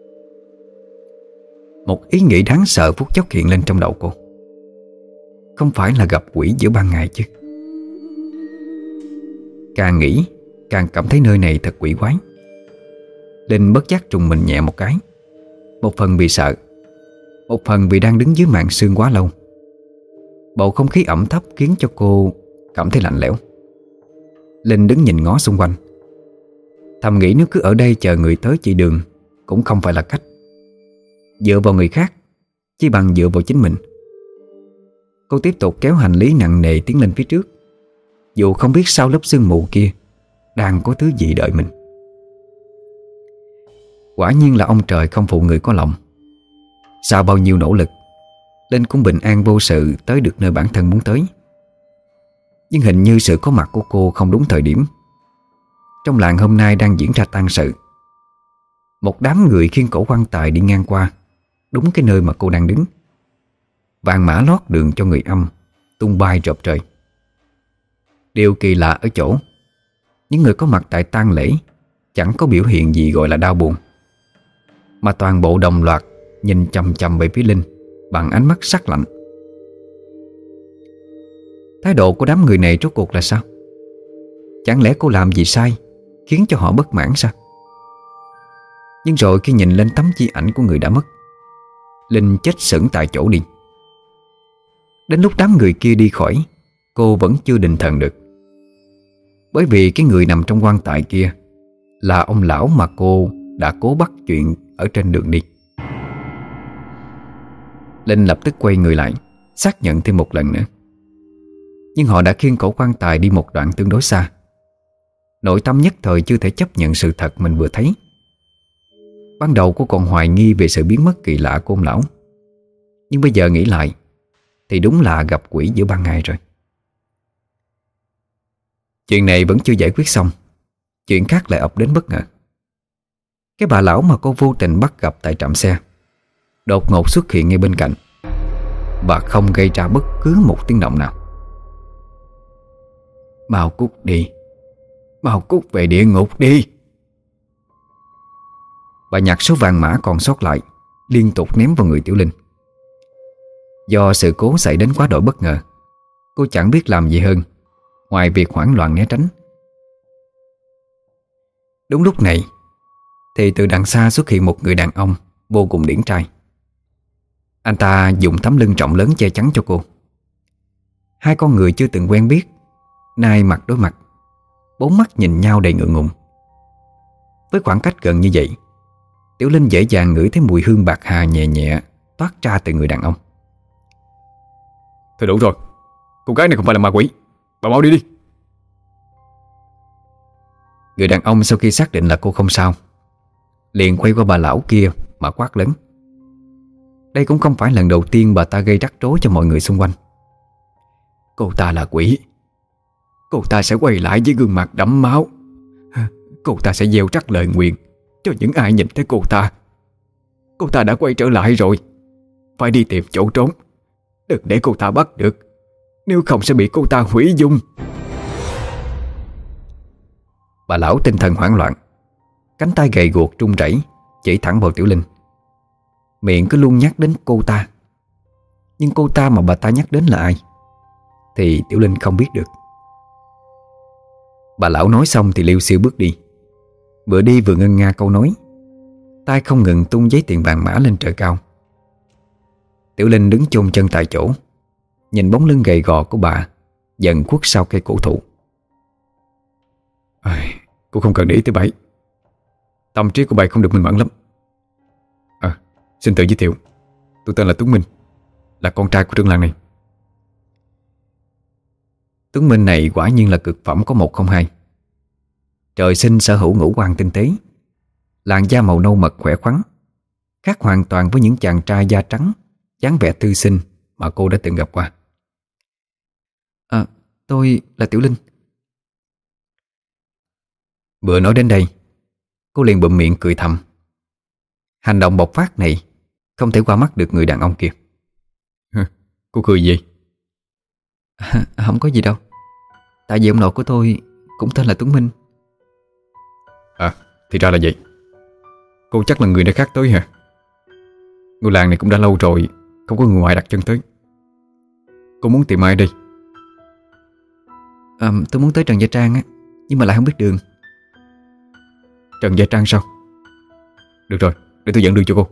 Một ý nghĩ đáng sợ phút chốc hiện lên trong đầu cô. Không phải là gặp quỷ giữa ban ngày chứ? Càng nghĩ càng cảm thấy nơi này thật quỷ quái. Linh bất giác trùng mình nhẹ một cái. Một phần vì sợ, một phần vì đang đứng dưới màn sương quá lâu. Bầu không khí ẩm thấp khiến cho cô cảm thấy lạnh lẽo. Linh đứng nhìn ngó xung quanh, thầm nghĩ nếu cứ ở đây chờ người tới chỉ đường cũng không phải là cách. Dựa vào người khác chỉ bằng dựa vào chính mình. Cô tiếp tục kéo hành lý nặng nề tiến lên phía trước, dù không biết sau lớp sương mù kia đang có thứ gì đợi mình. Quả nhiên là ông trời không phụ người có lòng. Sau bao nhiêu nỗ lực, Linh cũng bình an vô sự tới được nơi bản thân muốn tới. Nhưng hình như sự có mặt của cô không đúng thời điểm. Trong làng hôm nay đang diễn ra tang sự. Một đám người khiêng cỗ quan tài đi ngang qua đúng cái nơi mà cô đang đứng. Vàng mã lót đường cho người âm tung bay rợp trời. Điều kỳ lạ ở chỗ, những người có mặt tại tang lễ chẳng có biểu hiện gì gọi là đau buồn, mà toàn bộ đồng loạt nhìn chằm chằm về phía Linh bằng ánh mắt sắc lạnh. Thái độ của đám người này rốt cuộc là sao? Chẳng lẽ cô làm gì sai khiến cho họ bất mãn sao? Nhưng rồi khi nhìn lên tấm di ảnh của người đã mất, Linh chết sững tại chỗ đi. Đến lúc đám người kia đi khỏi, cô vẫn chưa định thần được. Bởi vì cái người nằm trong quan tài kia là ông lão mà cô đã cố bắt chuyện ở trên đường đi. Linh lập tức quay người lại, xác nhận thêm một lần nữa. Nhưng họ đã khiêng cổ quan tài đi một đoạn tương đối xa. Nội tâm nhất thời chưa thể chấp nhận sự thật mình vừa thấy. Ban đầu cô còn hoài nghi về sự biến mất kỳ lạ của ông lão, nhưng bây giờ nghĩ lại thì đúng là gặp quỷ giữa ban ngày rồi. Chuyện này vẫn chưa giải quyết xong, chuyện khác lại ập đến bất ngờ. Cái bà lão mà cô vô tình bắt gặp tại trạm xe đột ngột xuất hiện ngay bên cạnh và không gây ra bất cứ một tiếng động nào. Mau cút đi, mau cút về địa ngục đi. Bà nhặt số vàng mã còn sót lại liên tục ném vào người Tiểu Linh. Do sự cố xảy đến quá độ bất ngờ, cô chẳng biết làm gì hơn ngoài việc hoảng loạn né tránh. Đúng lúc này thì từ đằng xa xuất hiện một người đàn ông vô cùng điển trai. Anh ta dùng tấm lưng rộng lớn che chắn cho cô. Hai con người chưa từng quen biết nay mặt đối mặt, bốn mắt nhìn nhau đầy ngượng ngùng. Với khoảng cách gần như vậy, Tiểu Linh dễ dàng ngửi thấy mùi hương bạc hà nhẹ nhẹ toát ra từ người đàn ông. Thôi đủ rồi, cô gái này không phải là ma quỷ, bà mau đi đi. Người đàn ông sau khi xác định là cô không sao, liền quay qua bà lão kia mà quát lớn. Đây cũng không phải lần đầu tiên bà ta gây rắc rối cho mọi người xung quanh. Cô ta là quỷ. Cô ta sẽ quay lại với gương mặt đẫm máu. Cô ta sẽ gieo rắc lời nguyền cho những ai nhìn thấy cô ta. Cô ta đã quay trở lại rồi, phải đi tìm chỗ trốn, đừng để cô ta bắt được, nếu không sẽ bị cô ta hủy dung. Bà lão tinh thần hoảng loạn, cánh tay gầy guộc run rẩy chỉ thẳng vào Tiểu Linh. Miệng cứ luôn nhắc đến cô ta, nhưng cô ta mà bà ta nhắc đến là ai thì Tiểu Linh không biết được. Bà lão nói xong thì liêu xiêu bước đi. Vừa đi vừa ngân nga câu nói, tay không ngừng tung giấy tiền vàng mã lên trời cao. Tiểu Linh đứng chôn chân tại chỗ, nhìn bóng lưng gầy gò của bà dần khuất sau cây cổ thụ. Cô không cần để ý tới bậy. Tâm trí của bà không được minh mẫn lắm. Xin tự giới thiệu, tôi tên là Tuấn Minh, là con trai của trưởng làng này. Tuấn Minh này quả nhiên là cực phẩm có một không hai. Trời sinh sở hữu ngũ quan tinh tế, làn da màu nâu mật khỏe khoắn, khác hoàn toàn với những chàng trai da trắng dáng vẻ thư sinh mà cô đã từng gặp qua. Tôi là Tiểu Linh. Vừa nói đến đây, cô liền bụm miệng cười thầm. Hành động bộc phát này không thể qua mắt được người đàn ông kia. Cô cười gì? Không có gì đâu. Tại vì ông nội của tôi cũng tên là Tuấn Minh. Thì ra là vậy. Cô chắc là người nơi khác tới hả? Ngôi làng này cũng đã lâu rồi không có người ngoài đặt chân tới. Cô muốn tìm ai đây? Tôi muốn tới Trần Gia Trang á, nhưng mà lại không biết đường. Trần Gia Trang sao? Được rồi, để tôi dẫn đường cho cô.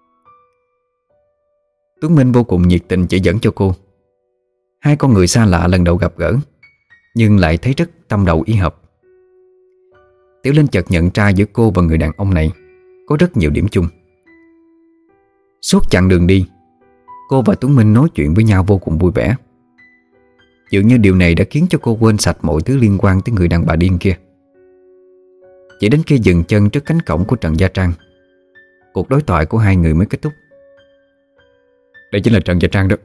Tuấn Minh vô cùng nhiệt tình chỉ dẫn cho cô. Hai con người xa lạ lần đầu gặp gỡ, nhưng lại thấy rất tâm đầu ý hợp. Tiểu Linh chợt nhận ra giữa cô và người đàn ông này có rất nhiều điểm chung. Suốt chặng đường đi, cô và Tuấn Minh nói chuyện với nhau vô cùng vui vẻ. Dường như điều này đã khiến cho cô quên sạch mọi thứ liên quan tới người đàn bà điên kia. Chỉ đến khi dừng chân trước cánh cổng của Trần Gia Trang, cuộc đối thoại của hai người mới kết thúc. Đây chính là Trần Gia Trang đó.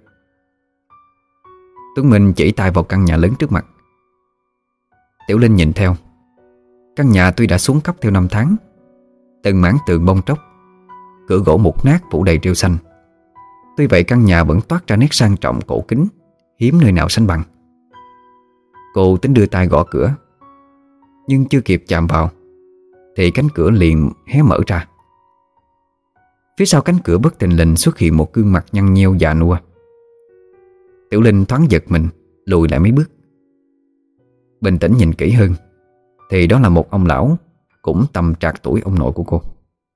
Tuấn Minh chỉ tay vào căn nhà lớn trước mặt. Tiểu Linh nhìn theo. Căn nhà tuy đã xuống cấp theo năm tháng, từng mảng tường bong tróc, cửa gỗ mục nát phủ đầy rêu xanh. Tuy vậy căn nhà vẫn toát ra nét sang trọng cổ kính, hiếm nơi nào sánh bằng. Cô tính đưa tay gõ cửa, nhưng chưa kịp chạm vào thì cánh cửa liền hé mở ra. Phía sau cánh cửa bất thình lình xuất hiện một gương mặt nhăn nheo già nua. Tiểu Linh thoáng giật mình, lùi lại mấy bước. Bình tĩnh nhìn kỹ hơn thì đó là một ông lão cũng tầm trạc tuổi ông nội của cô.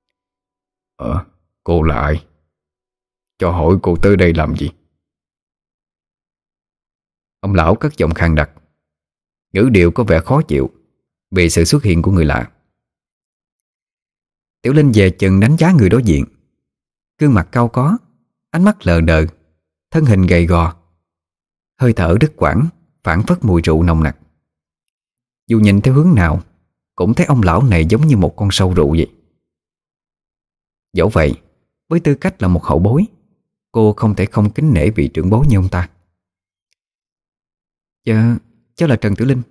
Cô là ai? Cho hỏi cô tới đây làm gì? Ông lão cất giọng khàn đặc, ngữ điệu có vẻ khó chịu vì sự xuất hiện của người lạ. Tiểu Linh về chừng đánh giá người đối diện. Gương mặt cau có, ánh mắt lờ đờ, thân hình gầy gò, hơi thở đứt quãng, phảng phất mùi rượu nồng nặc. Dù nhìn theo hướng nào cũng thấy ông lão này giống như một con sâu rượu vậy. Dẫu vậy, với tư cách là một hậu bối, cô không thể không kính nể vị trưởng bối như ông ta. Dạ, cháu là Trần Tiểu Linh.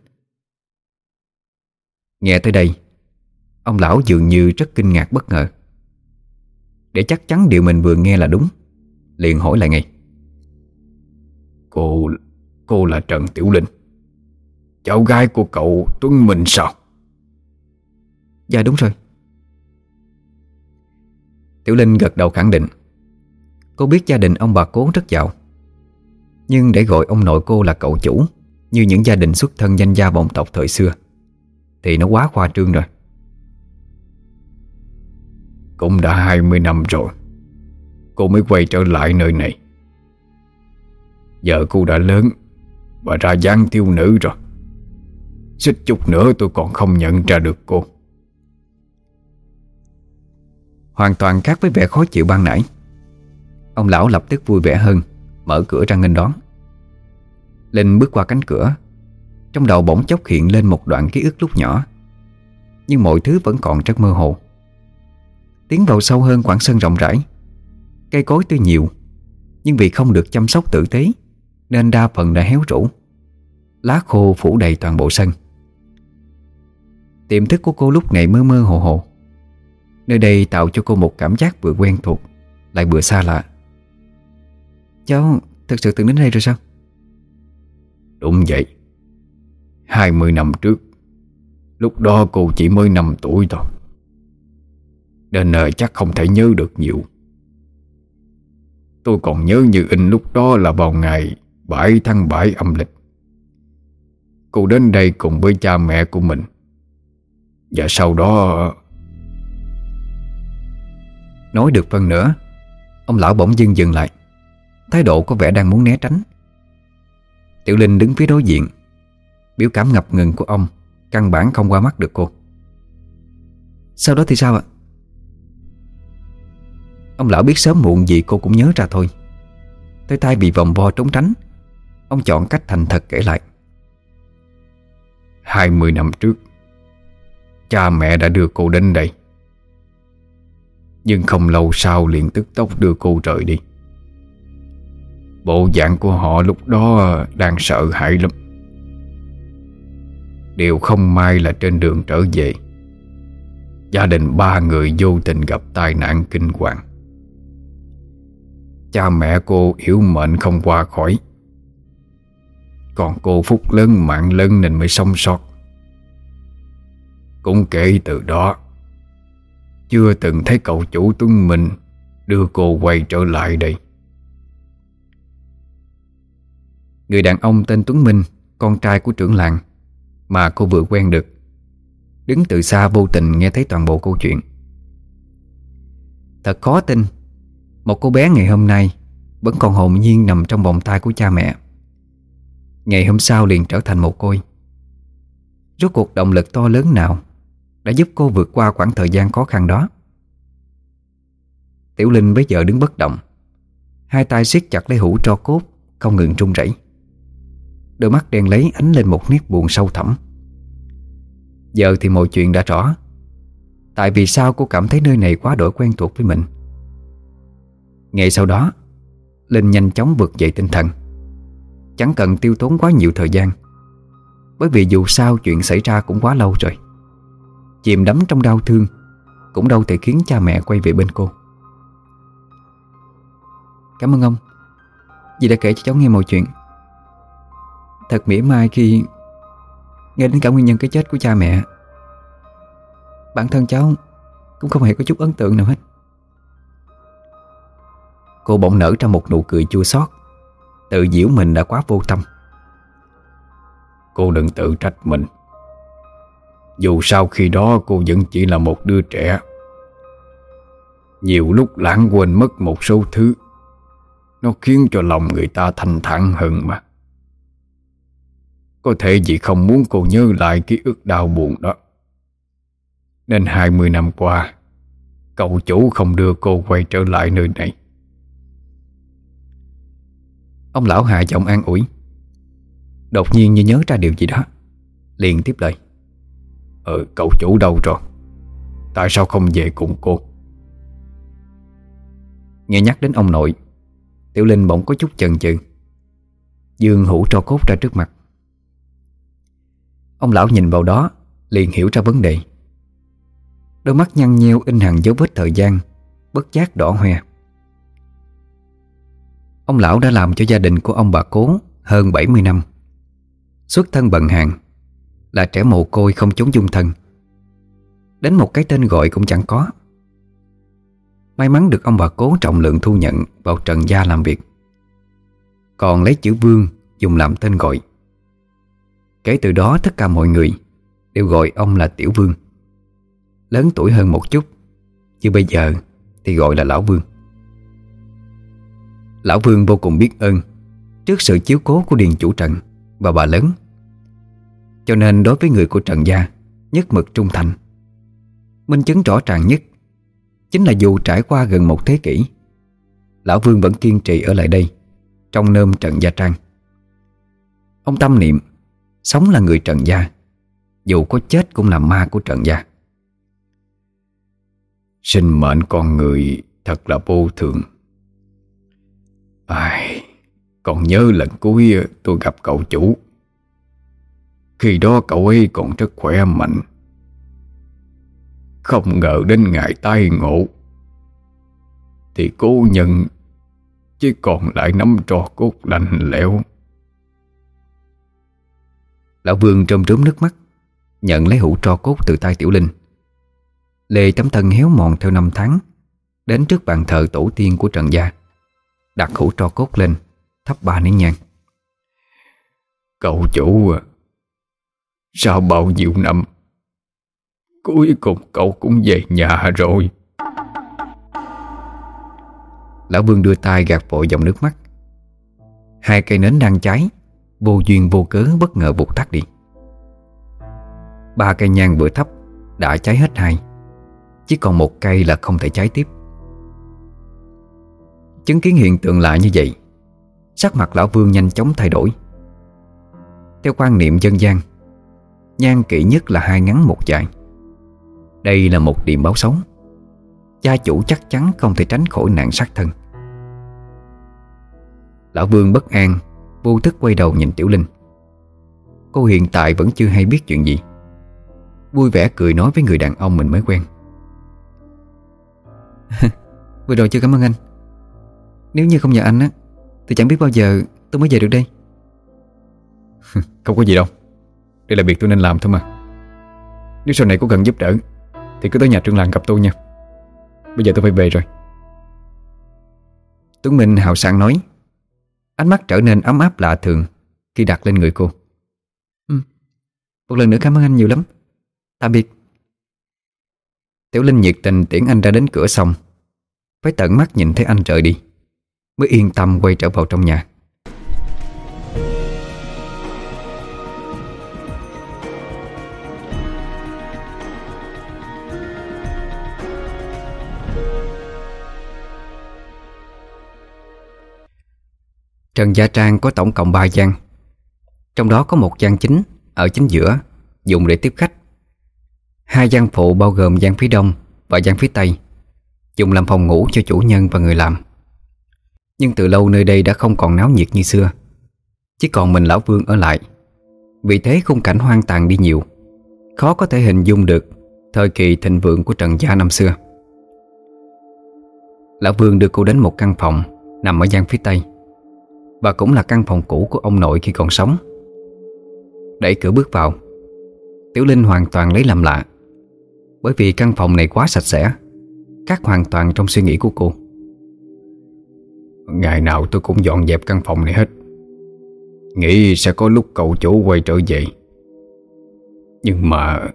Nghe tới đây, ông lão dường như rất kinh ngạc bất ngờ. Để chắc chắn điều mình vừa nghe là đúng, liền hỏi lại ngay. Cô là Trần Tiểu Linh, cháu gái của cậu Tuấn Minh sao? Dạ đúng rồi. Tiểu Linh gật đầu khẳng định. Cô biết gia đình ông bà Cố rất giàu, nhưng để gọi ông nội cô là cậu chủ như những gia đình xuất thân danh gia vọng tộc thời xưa thì nó quá khoa trương rồi. Cũng đã 20 năm rồi cô mới quay trở lại nơi này. Giờ cô đã lớn và ra dáng thiếu nữ rồi, suýt chút nữa tôi còn không nhận ra được cô. Hoàn toàn khác với vẻ khó chịu ban nãy. Ông lão lập tức vui vẻ hơn, mở cửa ra nghênh đón. Linh bước qua cánh cửa, trong đầu bỗng chốc hiện lên một đoạn ký ức lúc nhỏ, nhưng mọi thứ vẫn còn rất mơ hồ. Tiến vào sâu hơn khoảng sân rộng rãi. Cây cối tuy nhiều, nhưng vì không được chăm sóc tử tế nên đa phần đã héo rũ, lá khô phủ đầy toàn bộ sân. Tiềm thức của cô lúc này mơ mơ hồ hồ. Nơi đây tạo cho cô một cảm giác vừa quen thuộc lại vừa xa lạ. Cháu thực sự từng đến đây rồi sao? Đúng vậy. 20 năm trước, lúc đó cô chỉ mới 5 tuổi thôi, nên chắc không thể nhớ được nhiều. Tôi còn nhớ như in lúc đó là vào ngày 7 tháng 7 âm lịch. Cô đến đây cùng với cha mẹ của mình. Và sau đó... Nói được phần nữa, ông lão bỗng dưng dừng lại, thái độ có vẻ đang muốn né tránh. Tiểu Linh đứng phía đối diện, biểu cảm ngập ngừng của ông căn bản không qua mắt được cô. Sau đó thì sao ạ? Ông lão biết sớm muộn gì cô cũng nhớ ra thôi. Tới tay bị vòng vo trốn tránh, ông chọn cách thành thật kể lại. 20 năm trước, cha mẹ đã đưa cô đến đây, nhưng không lâu sau liền tức tốc đưa cô rời đi. Bộ dạng của họ lúc đó đang sợ hãi lắm. Điều không may là trên đường trở về, gia đình 3 người vô tình gặp tai nạn kinh hoàng. Cha mẹ cô yếu mệnh không qua khỏi, còn cô phúc lớn mạng lớn nên mới sống sót. Cũng kể từ đó, chưa từng thấy cậu chủ Tuấn Minh đưa cô quay trở lại đây. Người đàn ông tên Tuấn Minh, con trai của trưởng làng mà cô vừa quen được, đứng từ xa vô tình nghe thấy toàn bộ câu chuyện. Thật khó tin, một cô bé ngày hôm nay vẫn còn hồn nhiên nằm trong vòng tay của cha mẹ, ngày hôm sau liền trở thành mồ côi. Rốt cuộc động lực to lớn nào đã giúp cô vượt qua khoảng thời gian khó khăn đó? Tiểu Linh bây giờ đứng bất động, hai tay siết chặt lấy hũ tro cốt, không ngừng run rẩy. Đôi mắt đen lấy ánh lên một nét buồn sâu thẳm. Giờ thì mọi chuyện đã rõ. Tại vì sao cô cảm thấy nơi này quá đổi quen thuộc với mình? Ngay sau đó, Linh nhanh chóng vực dậy tinh thần. Chẳng cần tiêu tốn quá nhiều thời gian, bởi vì dù sao chuyện xảy ra cũng quá lâu rồi. Chìm đắm trong đau thương cũng đâu thể khiến cha mẹ quay về bên cô. Cảm ơn ông vì đã kể cho cháu nghe mọi chuyện. Thật mỉa mai khi nghe đến cả nguyên nhân cái chết của cha mẹ. Bản thân cháu cũng không hề có chút ấn tượng nào hết. Cô bỗng nở ra một nụ cười chua xót, tự giễu mình đã quá vô tâm. Cô đừng tự trách mình. Dù sao khi đó cô vẫn chỉ là một đứa trẻ. Nhiều lúc lãng quên mất một số thứ, nó khiến cho lòng người ta thanh thản hơn mà. Có thể vì không muốn cô nhớ lại ký ức đau buồn đó, nên 20 năm qua cậu chủ không đưa cô quay trở lại nơi này. Ông lão hạ giọng an ủi. Đột nhiên như nhớ ra điều gì đó, liền tiếp lời. Cậu chủ đâu rồi? Tại sao không về cùng cô? Nghe nhắc đến ông nội, Tiểu Linh bỗng có chút chần chừ, giương hũ tro cốt ra trước mặt. Ông lão nhìn vào đó liền hiểu ra vấn đề. Đôi mắt nhăn nheo in hằn dấu vết thời gian, bất giác đỏ hoe. Ông lão đã làm cho gia đình của ông bà Cố hơn 70 năm. Xuất thân bần hàn, là trẻ mồ côi không chốn dung thân, đến một cái tên gọi cũng chẳng có. May mắn được ông bà Cố trọng lượng thu nhận vào Trần gia làm việc, còn lấy chữ Vương dùng làm tên gọi. Kể từ đó tất cả mọi người đều gọi ông là Tiểu Vương. Lớn tuổi hơn một chút, chứ bây giờ thì gọi là Lão Vương. Lão Vương vô cùng biết ơn trước sự chiếu cố của Điền chủ Trần và bà lớn, cho nên đối với người của Trần gia nhất mực trung thành. Minh chứng rõ ràng nhất chính là dù trải qua gần một thế kỷ, Lão Vương vẫn kiên trì ở lại đây trong nôm Trần Gia Trang. Ông tâm niệm sống là người Trần gia, dù có chết cũng là ma của Trần gia. Sinh mệnh con người thật là vô thường. Còn nhớ lần cuối tôi gặp cậu chủ, khi đó cậu ấy còn rất khỏe mạnh. Không ngờ đến ngày tai ngộ thì cố nhân chỉ còn lại nắm tro cốt lạnh lẽo. Lão Vương trôm trốm nước mắt, nhận lấy hũ tro cốt từ tay Tiểu Linh, lê tấm thân héo mòn theo năm tháng đến trước bàn thờ tổ tiên của Trần gia, đặt hũ tro cốt lên, thắp 3 nén nhang. Cậu chủ à, sau bao nhiêu năm cuối cùng cậu cũng về nhà rồi. Lão Vương đưa tay gạt vội dòng nước mắt. 2 cây nến đang cháy vô duyên vô cớ bất ngờ vụt tắt đi. 3 cây nhang vừa thắp đã cháy hết 2, chỉ còn 1 cây là không thể cháy tiếp. Chứng kiến hiện tượng lạ như vậy, sắc mặt Lão Vương nhanh chóng thay đổi. Theo quan niệm dân gian, nhang kỵ nhất là 2 ngắn 1 dài. Đây là một điềm báo xấu, gia chủ chắc chắn không thể tránh khỏi nạn sát thân. Lão Vương bất an, vô thức quay đầu nhìn Tiểu Linh. Cô hiện tại vẫn chưa hay biết chuyện gì, vui vẻ cười nói với người đàn ông mình mới quen. Vừa rồi chưa cảm ơn anh. Nếu như không nhờ anh á thì chẳng biết bao giờ tôi mới về được đây. Không có gì đâu, đây là việc tôi nên làm thôi mà. Nếu sau này có cần giúp đỡ thì cứ tới nhà trưởng làng gặp tôi nha. Bây giờ tôi phải về rồi. Tuấn Minh hào sảng nói, ánh mắt trở nên ấm áp lạ thường khi đặt lên người cô. Một lần nữa cảm ơn anh nhiều lắm. Tạm biệt. Tiểu Linh nhiệt tình tiễn anh ra đến cửa xong, phải tận mắt nhìn thấy anh rời đi mới yên tâm quay trở vào trong nhà. Trần Gia Trang có tổng cộng 3 gian. Trong đó có một gian chính ở chính giữa, dùng để tiếp khách. 2 gian phụ bao gồm gian phía đông và gian phía tây, dùng làm phòng ngủ cho chủ nhân và người làm. Nhưng từ lâu nơi đây đã không còn náo nhiệt như xưa, chỉ còn mình lão Vương ở lại. Vì thế khung cảnh hoang tàn đi nhiều, khó có thể hình dung được thời kỳ thịnh vượng của Trần Gia năm xưa. Lão Vương đưa cô đến một căn phòng nằm ở gian phía tây, và cũng là căn phòng cũ của ông nội khi còn sống. Đẩy cửa bước vào, Tiểu Linh hoàn toàn lấy làm lạ, bởi vì căn phòng này quá sạch sẽ, khác hoàn toàn trong suy nghĩ của cô. Ngày nào tôi cũng dọn dẹp căn phòng này hết, nghĩ sẽ có lúc cậu chủ quay trở về. Nhưng mà...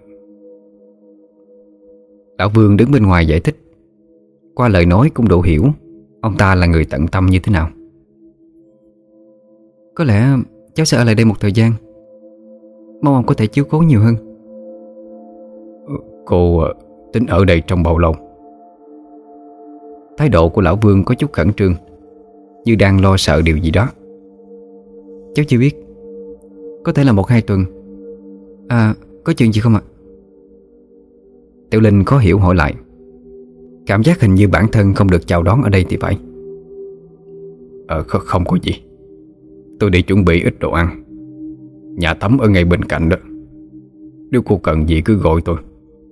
Lão Vương đứng bên ngoài giải thích. Qua lời nói cũng đủ hiểu ông ta là người tận tâm như thế nào. Có lẽ cháu sẽ ở lại đây một thời gian, mong ông có thể chiếu cố nhiều hơn. Cô tính ở đây trong bao lâu? Thái độ của lão Vương có chút khẩn trương, như đang lo sợ điều gì đó. Cháu chưa biết, có thể là 1-2 tuần. À, có chuyện gì không ạ? Tiểu Linh khó hiểu hỏi lại, cảm giác hình như bản thân không được chào đón ở đây thì phải. Không có gì, tôi đi chuẩn bị ít đồ ăn. Nhà tắm ở ngay bên cạnh đó, nếu cô cần gì cứ gọi tôi.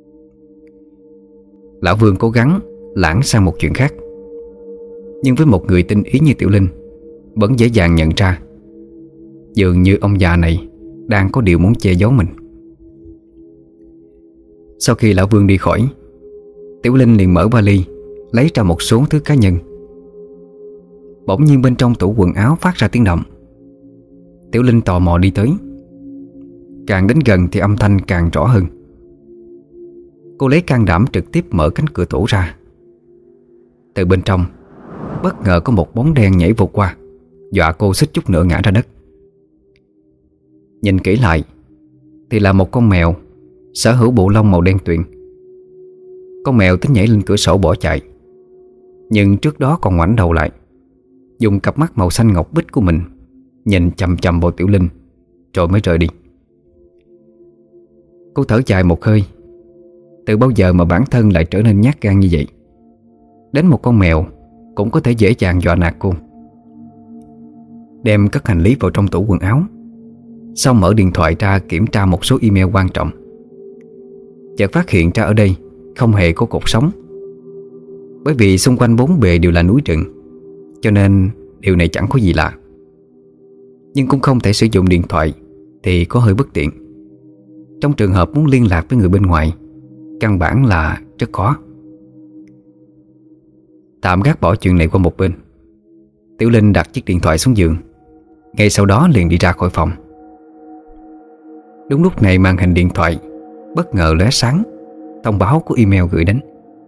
Lão Vương cố gắng lãng sang một chuyện khác, nhưng với một người tinh ý như Tiểu Linh vẫn dễ dàng nhận ra dường như ông già này đang có điều muốn che giấu mình. Sau khi lão Vương đi khỏi, Tiểu Linh liền mở vali, lấy ra một số thứ cá nhân. Bỗng nhiên bên trong tủ quần áo phát ra tiếng động. Tiểu Linh tò mò đi tới. Càng đến gần thì âm thanh càng rõ hơn. Cô lấy can đảm trực tiếp mở cánh cửa tủ ra. Từ bên trong bất ngờ có một bóng đen nhảy vụt qua, dọa cô suýt chút nữa ngã ra đất. Nhìn kỹ lại thì là một con mèo sở hữu bộ lông màu đen tuyền. Con mèo tính nhảy lên cửa sổ bỏ chạy, nhưng trước đó còn ngoảnh đầu lại, dùng cặp mắt màu xanh ngọc bích của mình nhìn chằm chằm vào Tiểu Linh, rồi mới rời đi. Cô thở dài một hơi. Từ bao giờ mà bản thân lại trở nên nhát gan như vậy? Đến một con mèo cũng có thể dễ dàng dọa nạt cô. Đem cất hành lý vào trong tủ quần áo, xong mở điện thoại ra kiểm tra một số email quan trọng. Chợt phát hiện ra ở đây không hề có cột sống, bởi vì xung quanh bốn bề đều là núi rừng, cho nên điều này chẳng có gì lạ. Nhưng cũng không thể sử dụng điện thoại thì có hơi bất tiện. Trong trường hợp muốn liên lạc với người bên ngoài, căn bản là rất khó. Tạm gác bỏ chuyện này qua một bên, Tiểu Linh đặt chiếc điện thoại xuống giường, ngay sau đó liền đi ra khỏi phòng. Đúng lúc này màn hình điện thoại bất ngờ lóe sáng thông báo của email gửi đến.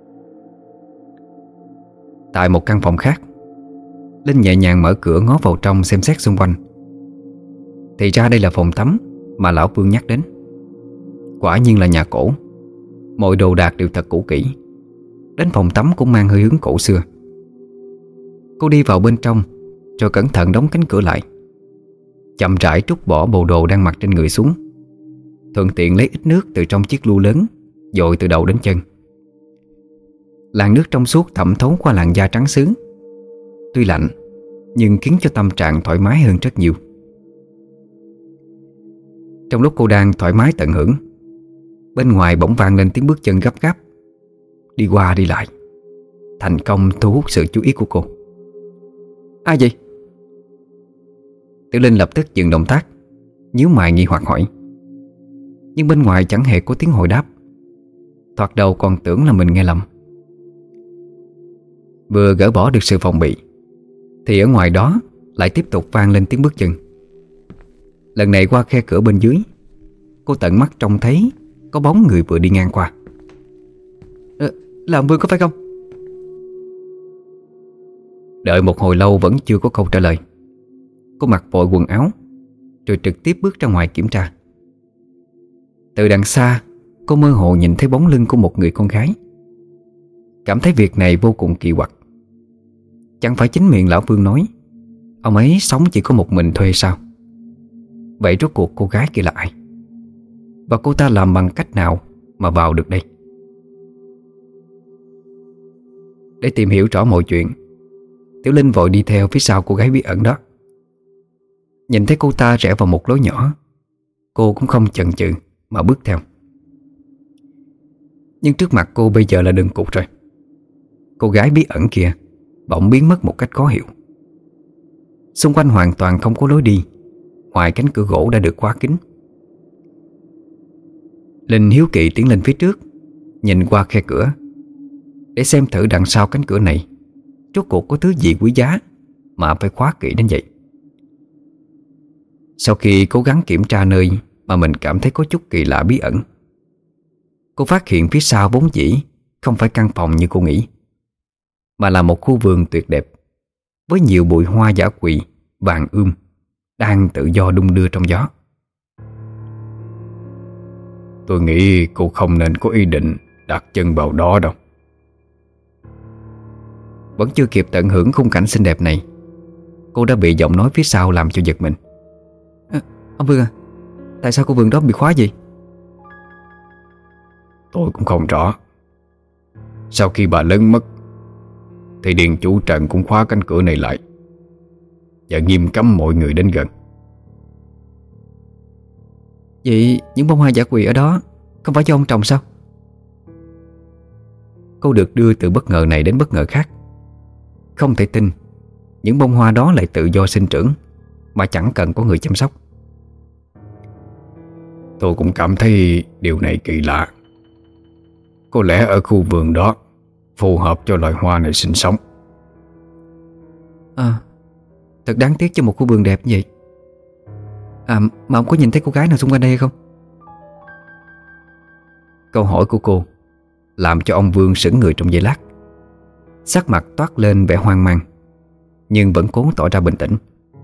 Tại một căn phòng khác, Linh nhẹ nhàng mở cửa ngó vào trong xem xét xung quanh. Thì ra đây là phòng tắm mà lão Vương nhắc đến. Quả nhiên là nhà cổ, mọi đồ đạc đều thật cũ kỹ, đến phòng tắm cũng mang hơi hướng cổ xưa. Cô đi vào bên trong, rồi cẩn thận đóng cánh cửa lại, chậm rãi trút bỏ bộ đồ đang mặc trên người xuống, thuận tiện lấy ít nước từ trong chiếc lu lớn dội từ đầu đến chân. Làn nước trong suốt thẩm thấu qua làn da trắng xứ, tuy lạnh nhưng khiến cho tâm trạng thoải mái hơn rất nhiều. Trong lúc cô đang thoải mái tận hưởng, bên ngoài bỗng vang lên tiếng bước chân gấp gáp, đi qua đi lại, thành công thu hút sự chú ý của cô. Ai vậy? Tiểu Linh lập tức dừng động tác, nhíu mày nghi hoặc hỏi. Nhưng bên ngoài chẳng hề có tiếng hồi đáp. Thoạt đầu còn tưởng là mình nghe lầm. Vừa gỡ bỏ được sự phòng bị thì ở ngoài đó lại tiếp tục vang lên tiếng bước chân. Lần này qua khe cửa bên dưới, cô tận mắt trông thấy có bóng người vừa đi ngang qua. Là ông Vương có phải không? Đợi một hồi lâu vẫn chưa có câu trả lời, cô mặc vội quần áo rồi trực tiếp bước ra ngoài kiểm tra. Từ đằng xa, cô mơ hồ nhìn thấy bóng lưng của một người con gái. Cảm thấy việc này vô cùng kỳ quặc. Chẳng phải chính miệng lão Vương nói ông ấy sống chỉ có một mình thuê sao? Vậy rốt cuộc cô gái kia là ai? Và cô ta làm bằng cách nào mà vào được đây? Để tìm hiểu rõ mọi chuyện, Tiểu Linh vội đi theo phía sau cô gái bí ẩn đó. Nhìn thấy cô ta rẽ vào một lối nhỏ, cô cũng không chần chừ mà bước theo. Nhưng trước mặt cô bây giờ là đường cụt rồi. Cô gái bí ẩn kia bỗng biến mất một cách khó hiểu. Xung quanh hoàn toàn không có lối đi, ngoài cánh cửa gỗ đã được khóa kín. Linh hiếu kỳ tiến lên phía trước, nhìn qua khe cửa để xem thử đằng sau cánh cửa này rốt cuộc có thứ gì quý giá mà phải khóa kỹ đến vậy. Sau khi cố gắng kiểm tra nơi mà mình cảm thấy có chút kỳ lạ bí ẩn, cô phát hiện phía sau vốn dĩ không phải căn phòng như cô nghĩ, mà là một khu vườn tuyệt đẹp với nhiều bụi hoa dã quỳ vàng đang tự do đung đưa trong gió. Tôi nghĩ cô không nên có ý định đặt chân vào đó đâu. Vẫn chưa kịp tận hưởng khung cảnh xinh đẹp này, cô đã bị giọng nói phía sau làm cho giật mình. Ông Vương à, tại sao khu vườn đó bị khóa vậy? Tôi cũng không rõ. Sau khi bà lớn mất thì Điền chủ Trần cũng khóa cánh cửa này lại và nghiêm cấm mọi người đến gần. Vậy những bông hoa dã quỳ ở đó không phải do ông trồng sao? Cô được đưa từ bất ngờ này đến bất ngờ khác. Không thể tin những bông hoa đó lại tự do sinh trưởng mà chẳng cần có người chăm sóc. Tôi cũng cảm thấy điều này kỳ lạ. Có lẽ ở khu vườn đó phù hợp cho loài hoa này sinh sống. Thật đáng tiếc cho một khu vườn đẹp như vậy. Mà ông có nhìn thấy cô gái nào xung quanh đây hay không? Câu hỏi của cô làm cho ông Vương sững người trong giây lát. Sắc mặt toát lên vẻ hoang mang, nhưng vẫn cố tỏ ra bình tĩnh.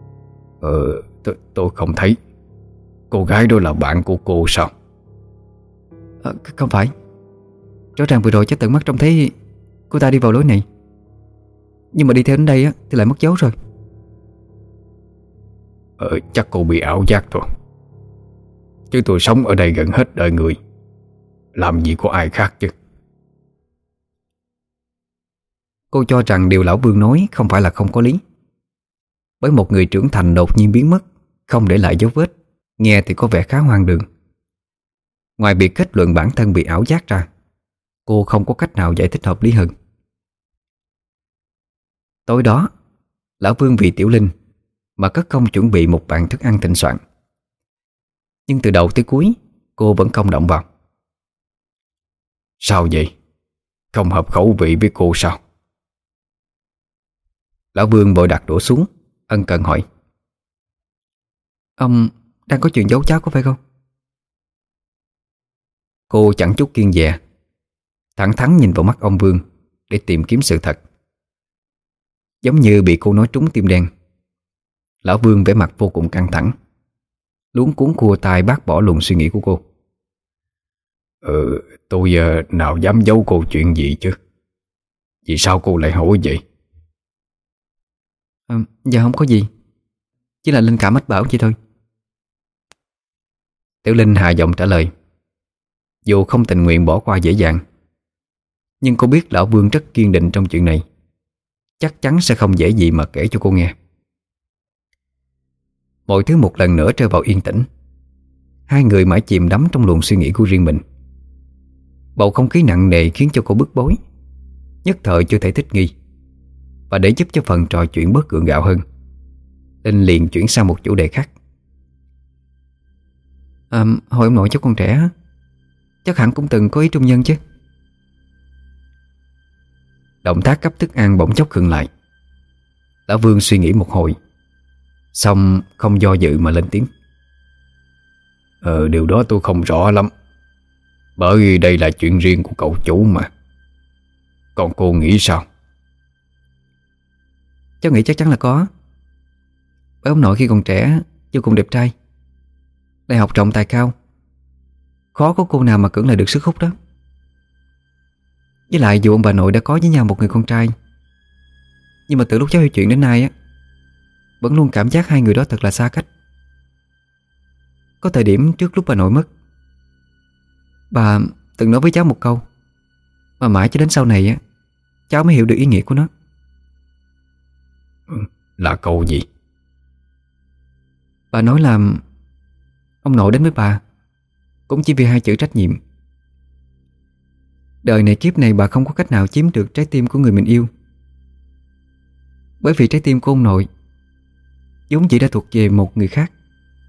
Tôi không thấy. Cô gái đó là bạn của cô sao? Không phải. Rõ ràng vừa rồi chắc tận mắt trông thấy cô ta đi vào lối này, nhưng mà đi theo đến đây thì lại mất dấu rồi. Chắc cô bị ảo giác thôi. Chứ tôi sống ở đây gần hết đời người, làm gì có ai khác chứ. Cô cho rằng điều lão Vương nói không phải là không có lý. Bởi một người trưởng thành đột nhiên biến mất, không để lại dấu vết, nghe thì có vẻ khá hoang đường. Ngoài việc kết luận bản thân bị ảo giác ra, cô không có cách nào giải thích hợp lý hơn. Tối đó, lão Vương vì Tiểu Linh mà cất công chuẩn bị một bàn thức ăn thịnh soạn. Nhưng từ đầu tới cuối cô vẫn không động vào. Sao vậy? Không hợp khẩu vị với cô sao? Lão Vương vội đặt đũa xuống, ân cần hỏi. Ông đang có chuyện giấu cháu có phải không? Cô chẳng chút kiêng dè, thẳng thắn nhìn vào mắt ông Vương để tìm kiếm sự thật. Giống như bị cô nói trúng tim đen. Lão Vương vẻ mặt vô cùng căng thẳng, luống cuống khua tay bác bỏ luồng suy nghĩ của cô. Tôi nào dám giấu cô chuyện gì chứ. Vì sao cô lại hỏi vậy? Dạ không có gì, chỉ là linh cảm mách bảo vậy thôi. Tiểu Linh hạ giọng trả lời. Dù không tình nguyện bỏ qua dễ dàng, nhưng cô biết lão Vương rất kiên định trong chuyện này, chắc chắn sẽ không dễ gì mà kể cho cô nghe. Mọi thứ một lần nữa rơi vào yên tĩnh. Hai người mãi chìm đắm trong luồng suy nghĩ của riêng mình. Bầu không khí nặng nề khiến cho cô bức bối, nhất thời chưa thể thích nghi. Và để giúp cho phần trò chuyện bớt gượng gạo hơn, Linh liền chuyển sang một chủ đề khác. Hồi ông nội cháu còn trẻ, chắc hẳn cũng từng có ý trung nhân chứ. Động tác cấp thức ăn bỗng chốc khựng lại. Lão Vương suy nghĩ một hồi, xong không do dự mà lên tiếng. Điều đó tôi không rõ lắm, bởi vì đây là chuyện riêng của cậu chủ mà. Còn cô nghĩ sao? Cháu nghĩ chắc chắn là có. Bởi ông nội khi còn trẻ vô cùng đẹp trai, lại học trọng tài cao, khó có cô nào mà cưỡng lại được sức hút đó. Với lại dù ông bà nội đã có với nhau một người con trai, nhưng mà từ lúc cháu hiểu chuyện đến nay á, vẫn luôn cảm giác hai người đó thật là xa cách. Có thời điểm trước lúc bà nội mất, bà từng nói với cháu một câu mà mãi cho đến sau này á, cháu mới hiểu được ý nghĩa của nó. Là câu gì? Bà nói là ông nội đến với bà cũng chỉ vì hai chữ trách nhiệm. Đời này kiếp này bà không có cách nào chiếm được trái tim của người mình yêu, bởi vì trái tim của ông nội vốn chỉ đã thuộc về một người khác.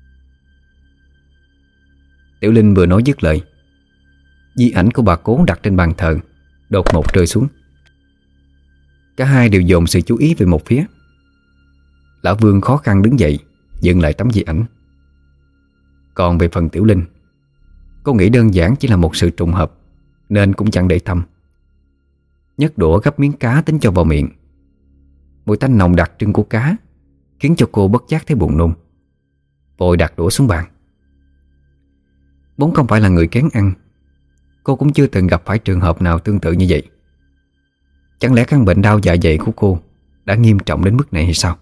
Tiểu Linh vừa nói dứt lời, di ảnh của bà Cố đặt trên bàn thờ đột ngột rơi xuống. Cả hai đều dồn sự chú ý về một phía. Lão Vương khó khăn đứng dậy dừng lại tấm di ảnh. Còn về phần Tiểu Linh, cô nghĩ đơn giản chỉ là một sự trùng hợp nên cũng chẳng để tâm. Nhấc đũa gắp miếng cá tính cho vào miệng. Mùi tanh nồng đặc trưng của cá khiến cho cô bất giác thấy buồn nôn, vội đặt đũa xuống bàn. Vốn không phải là người kén ăn, cô cũng chưa từng gặp phải trường hợp nào tương tự như vậy. Chẳng lẽ căn bệnh đau dạ dày của cô đã nghiêm trọng đến mức này hay sao?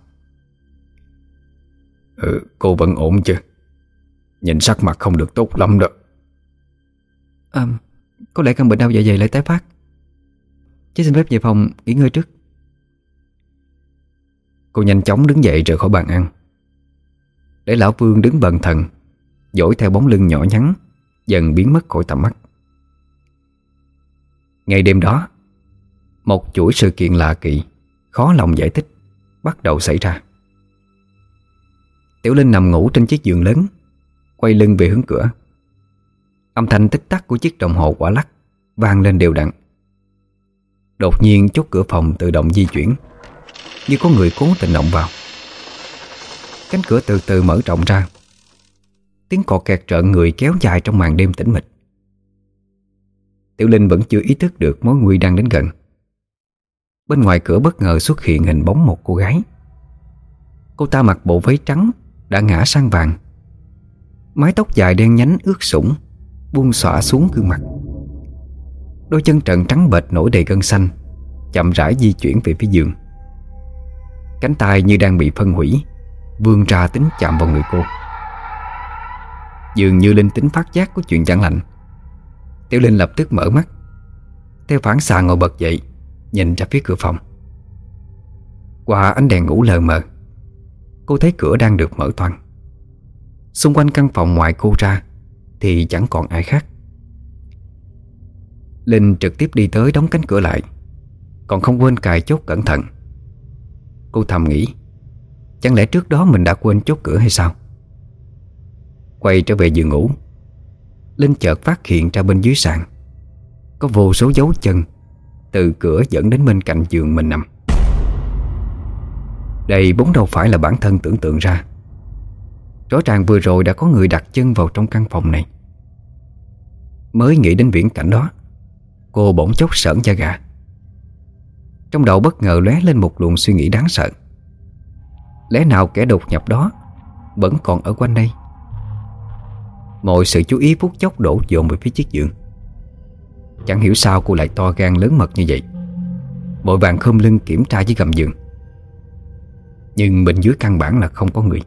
Cô vẫn ổn chứ? Nhìn sắc mặt không được tốt lắm đó. Có lẽ căn bệnh đau dạ dày lại tái phát. Chứ xin phép về phòng nghỉ ngơi trước. Cô nhanh chóng đứng dậy rời khỏi bàn ăn, để lão Vương đứng bần thần dõi theo bóng lưng nhỏ nhắn dần biến mất khỏi tầm mắt. Ngày đêm đó, một chuỗi sự kiện lạ kỳ, khó lòng giải thích bắt đầu xảy ra. Tiểu Linh nằm ngủ trên chiếc giường lớn, quay lưng về hướng cửa. Âm thanh tích tắc của chiếc đồng hồ quả lắc vang lên đều đặn. Đột nhiên chốt cửa phòng tự động di chuyển, như có người cố tình động vào. Cánh cửa từ từ mở rộng ra. Tiếng cọt kẹt rợn người kéo dài trong màn đêm tĩnh mịch. Tiểu Linh vẫn chưa ý thức được mối nguy đang đến gần. Bên ngoài cửa bất ngờ xuất hiện hình bóng một cô gái. Cô ta mặc bộ váy trắng đã ngã sang vàng, mái tóc dài đen nhánh ướt sũng buông xõa xuống gương mặt. Đôi chân trần trắng bệch nổi đầy gân xanh chậm rãi di chuyển về phía giường. Cánh tay như đang bị phân hủy vươn ra tính chạm vào người cô. Dường như linh tính phát giác của chuyện chẳng lành, Tiểu Linh lập tức mở mắt, theo phản xạ ngồi bật dậy, nhìn ra phía cửa phòng. Qua ánh đèn ngủ lờ mờ, cô thấy cửa đang được mở toang. Xung quanh căn phòng ngoài cô ra thì chẳng còn ai khác. Linh trực tiếp đi tới đóng cánh cửa lại, còn không quên cài chốt cẩn thận. Cô thầm nghĩ, chẳng lẽ trước đó mình đã quên chốt cửa hay sao? Quay trở về giường ngủ, Linh chợt phát hiện ra bên dưới sàn có vô số dấu chân từ cửa dẫn đến bên cạnh giường mình nằm. Đây vốn đâu phải là bản thân tưởng tượng ra. Rõ ràng vừa rồi đã có người đặt chân vào trong căn phòng này. Mới nghĩ đến viễn cảnh đó, cô bỗng chốc sởn da gà. Trong đầu bất ngờ lóe lên một luồng suy nghĩ đáng sợ. Lẽ nào kẻ đột nhập đó vẫn còn ở quanh đây? Mọi sự chú ý phút chốc đổ dồn về phía chiếc giường. Chẳng hiểu sao cô lại to gan lớn mật như vậy, vội vàng khom lưng kiểm tra dưới gầm giường. Nhưng bên dưới căn bản là không có người.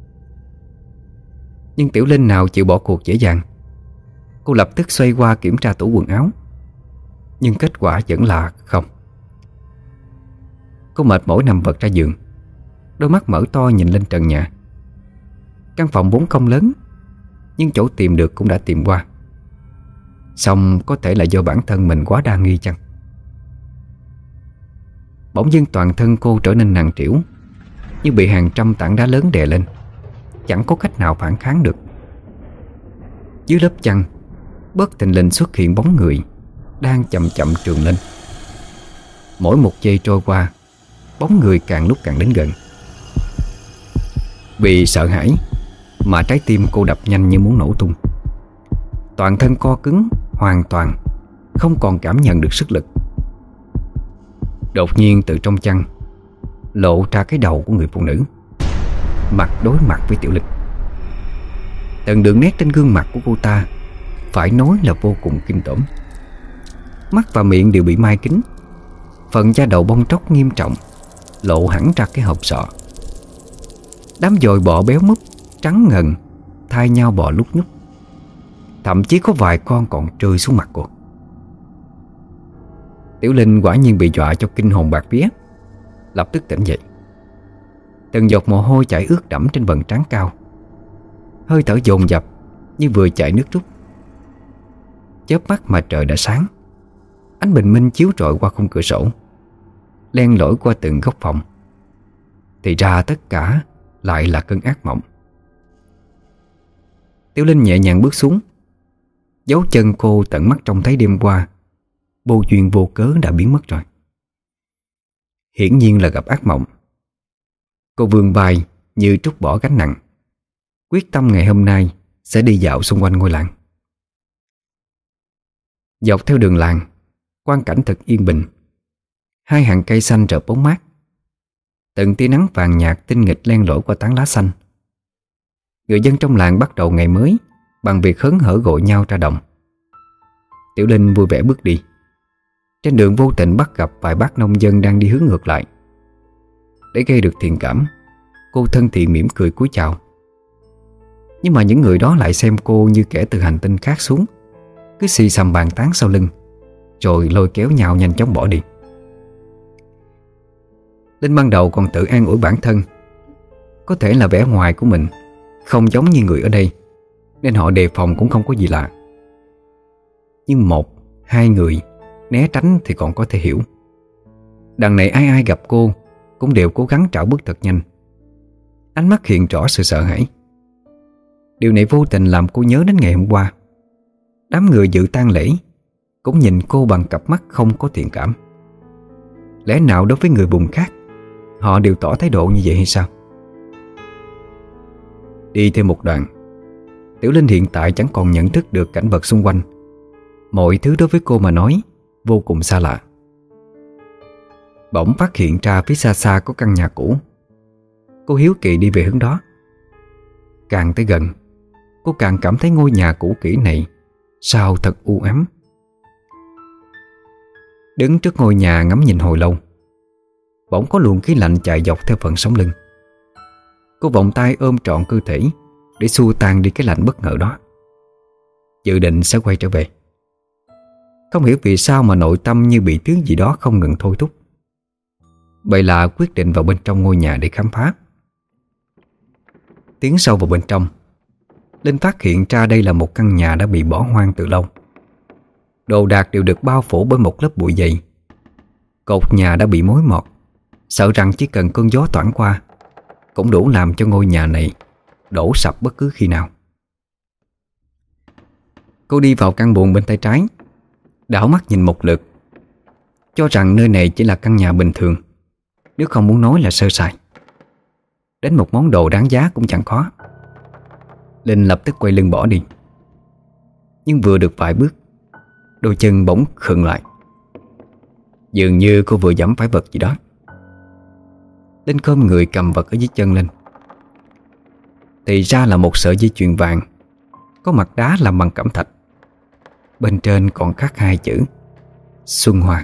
Nhưng Tiểu Linh nào chịu bỏ cuộc dễ dàng. Cô lập tức xoay qua kiểm tra tủ quần áo, nhưng kết quả vẫn là không. Cô mệt mỏi nằm vật ra giường, đôi mắt mở to nhìn lên trần nhà. Căn phòng vốn không lớn, nhưng chỗ tìm được cũng đã tìm qua. Xong có thể là do bản thân mình quá đa nghi chăng? Bỗng dưng toàn thân cô trở nên nặng trĩu, như bị hàng trăm tảng đá lớn đè lên, chẳng có cách nào phản kháng được. Dưới lớp chăn, bất thình lình xuất hiện bóng người đang chậm chậm trườn lên. Mỗi một giây trôi qua, bóng người càng lúc càng đến gần. Vì sợ hãi mà trái tim cô đập nhanh như muốn nổ tung. Toàn thân co cứng hoàn toàn, không còn cảm nhận được sức lực. Đột nhiên từ trong chăn, lộ ra cái đầu của người phụ nữ, mặt đối mặt với Tiểu Linh. Từng đường nét trên gương mặt của cô ta phải nói là vô cùng kinh tởm. Mắt và miệng đều bị mai kính, phần da đầu bong tróc nghiêm trọng, lộ hẳn ra cái hộp sọ. Đám dồi bọ béo múp trắng ngần thay nhau bò lúc nhúc, thậm chí có vài con còn rơi xuống mặt cô. Tiểu Linh quả nhiên bị dọa cho kinh hồn bạt vía, lập tức tỉnh dậy. Từng giọt mồ hôi chảy ướt đẫm trên vầng trán cao, hơi thở dồn dập như vừa chạy nước rút. Chớp mắt mà trời đã sáng. Ánh bình minh chiếu rọi qua khung cửa sổ, len lỏi qua từng góc phòng. Thì ra tất cả lại là cơn ác mộng. Tiểu Linh nhẹ nhàng bước xuống. Dấu chân cô tận mắt trông thấy đêm qua vô duyên vô cớ đã biến mất rồi. Hiển nhiên là gặp ác mộng. Cô vươn vai như trút bỏ gánh nặng, quyết tâm ngày hôm nay sẽ đi dạo xung quanh ngôi làng. Dọc theo đường làng, quang cảnh thật yên bình. Hai hàng cây xanh rợp bóng mát, từng tia nắng vàng nhạt tinh nghịch len lỏi qua tán lá xanh. Người dân trong làng bắt đầu ngày mới bằng việc hớn hở gọi nhau ra đồng. Tiểu Linh vui vẻ bước đi. Trên đường vô tình bắt gặp vài bác nông dân đang đi hướng ngược lại. Để gây được thiện cảm, cô thân thiện mỉm cười cúi chào. Nhưng mà những người đó lại xem cô như kẻ từ hành tinh khác xuống, cứ xì xầm bàn tán sau lưng, rồi lôi kéo nhau nhanh chóng bỏ đi. Linh ban đầu còn tự an ủi bản thân, có thể là vẻ ngoài của mình không giống như người ở đây, nên họ đề phòng cũng không có gì lạ. Nhưng một, hai người né tránh thì còn có thể hiểu. Đằng này ai ai gặp cô cũng đều cố gắng trảo bước thật nhanh. Ánh mắt hiện rõ sự sợ hãi. Điều này vô tình làm cô nhớ đến ngày hôm qua. Đám người dự tang lễ cũng nhìn cô bằng cặp mắt không có thiện cảm. Lẽ nào đối với người vùng khác họ đều tỏ thái độ như vậy hay sao? Đi thêm một đoạn, Tiểu Linh hiện tại chẳng còn nhận thức được cảnh vật xung quanh. Mọi thứ đối với cô mà nói vô cùng xa lạ. Bỗng phát hiện ra phía xa xa có căn nhà cũ. Cô hiếu kỳ đi về hướng đó. Càng tới gần, cô càng cảm thấy ngôi nhà cũ kỹ này sao thật u ám. Đứng trước ngôi nhà ngắm nhìn hồi lâu, bỗng có luồng khí lạnh chạy dọc theo phần sống lưng. Cô vòng tay ôm trọn cơ thể để xua tan đi cái lạnh bất ngờ đó. Dự định sẽ quay trở về. Không hiểu vì sao mà nội tâm như bị thứ gì đó không ngừng thôi thúc. Vậy là quyết định vào bên trong ngôi nhà để khám phá. Tiến sâu vào bên trong, Linh phát hiện ra đây là một căn nhà đã bị bỏ hoang từ lâu. Đồ đạc đều được bao phủ bởi một lớp bụi dày. Cột nhà đã bị mối mọt, sợ rằng chỉ cần cơn gió thoảng qua cũng đủ làm cho ngôi nhà này đổ sập bất cứ khi nào. Cô đi vào căn buồng bên tay trái, đảo mắt nhìn một lượt, cho rằng nơi này chỉ là căn nhà bình thường, nếu không muốn nói là sơ sài. Đến một món đồ đáng giá cũng chẳng có. Linh lập tức quay lưng bỏ đi. Nhưng vừa được vài bước, đôi chân bỗng khựng lại. Dường như cô vừa giẫm phải vật gì đó. Linh khom người cầm vật ở dưới chân lên. Thì ra là một sợi dây chuyền vàng có mặt đá làm bằng cẩm thạch. Bên trên còn khắc hai chữ Xuân Hoa.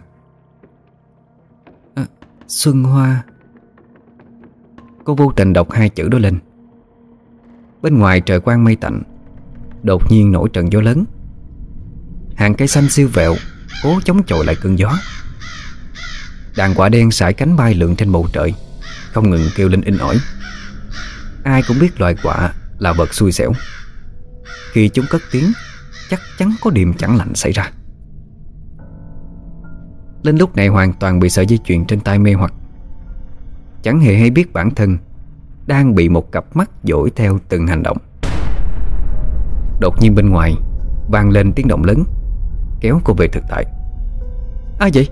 Xuân Hoa. Cô vô tình đọc hai chữ đó lên. Bên ngoài trời quang mây tạnh, đột nhiên nổi trận gió lớn. Hàng cây xanh siêu vẹo cố chống chọi lại cơn gió. Đàn quạ đen sải cánh bay lượn trên bầu trời, không ngừng kêu lên inh ỏi. Ai cũng biết loài quạ là vật xui xẻo. Khi chúng cất tiếng, chắc chắn có điềm chẳng lành xảy ra. Linh lúc này hoàn toàn bị sợi dây chuyền trên tay mê hoặc, chẳng hề hay biết bản thân đang bị một cặp mắt dõi theo từng hành động. Đột nhiên bên ngoài vang lên tiếng động lớn, kéo cô về thực tại. Ai vậy?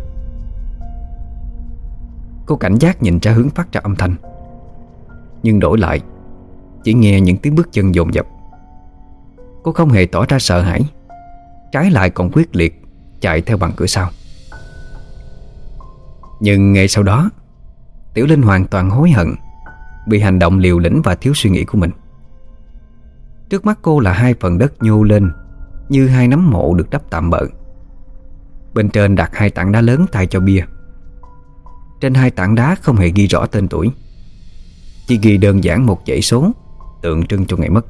Cô cảnh giác nhìn ra hướng phát ra âm thanh, nhưng đổi lại chỉ nghe những tiếng bước chân dồn dập. Cô không hề tỏ ra sợ hãi, trái lại còn quyết liệt chạy theo bằng cửa sau. Nhưng ngay sau đó, Tiểu Linh hoàn toàn hối hận vì hành động liều lĩnh và thiếu suy nghĩ của mình. Trước mắt cô là hai phần đất nhô lên như hai nắm mộ được đắp tạm bợ. Bên trên đặt hai tảng đá lớn thay cho bia. Trên hai tảng đá không hề ghi rõ tên tuổi, chỉ ghi đơn giản một dãy số tượng trưng cho ngày mất.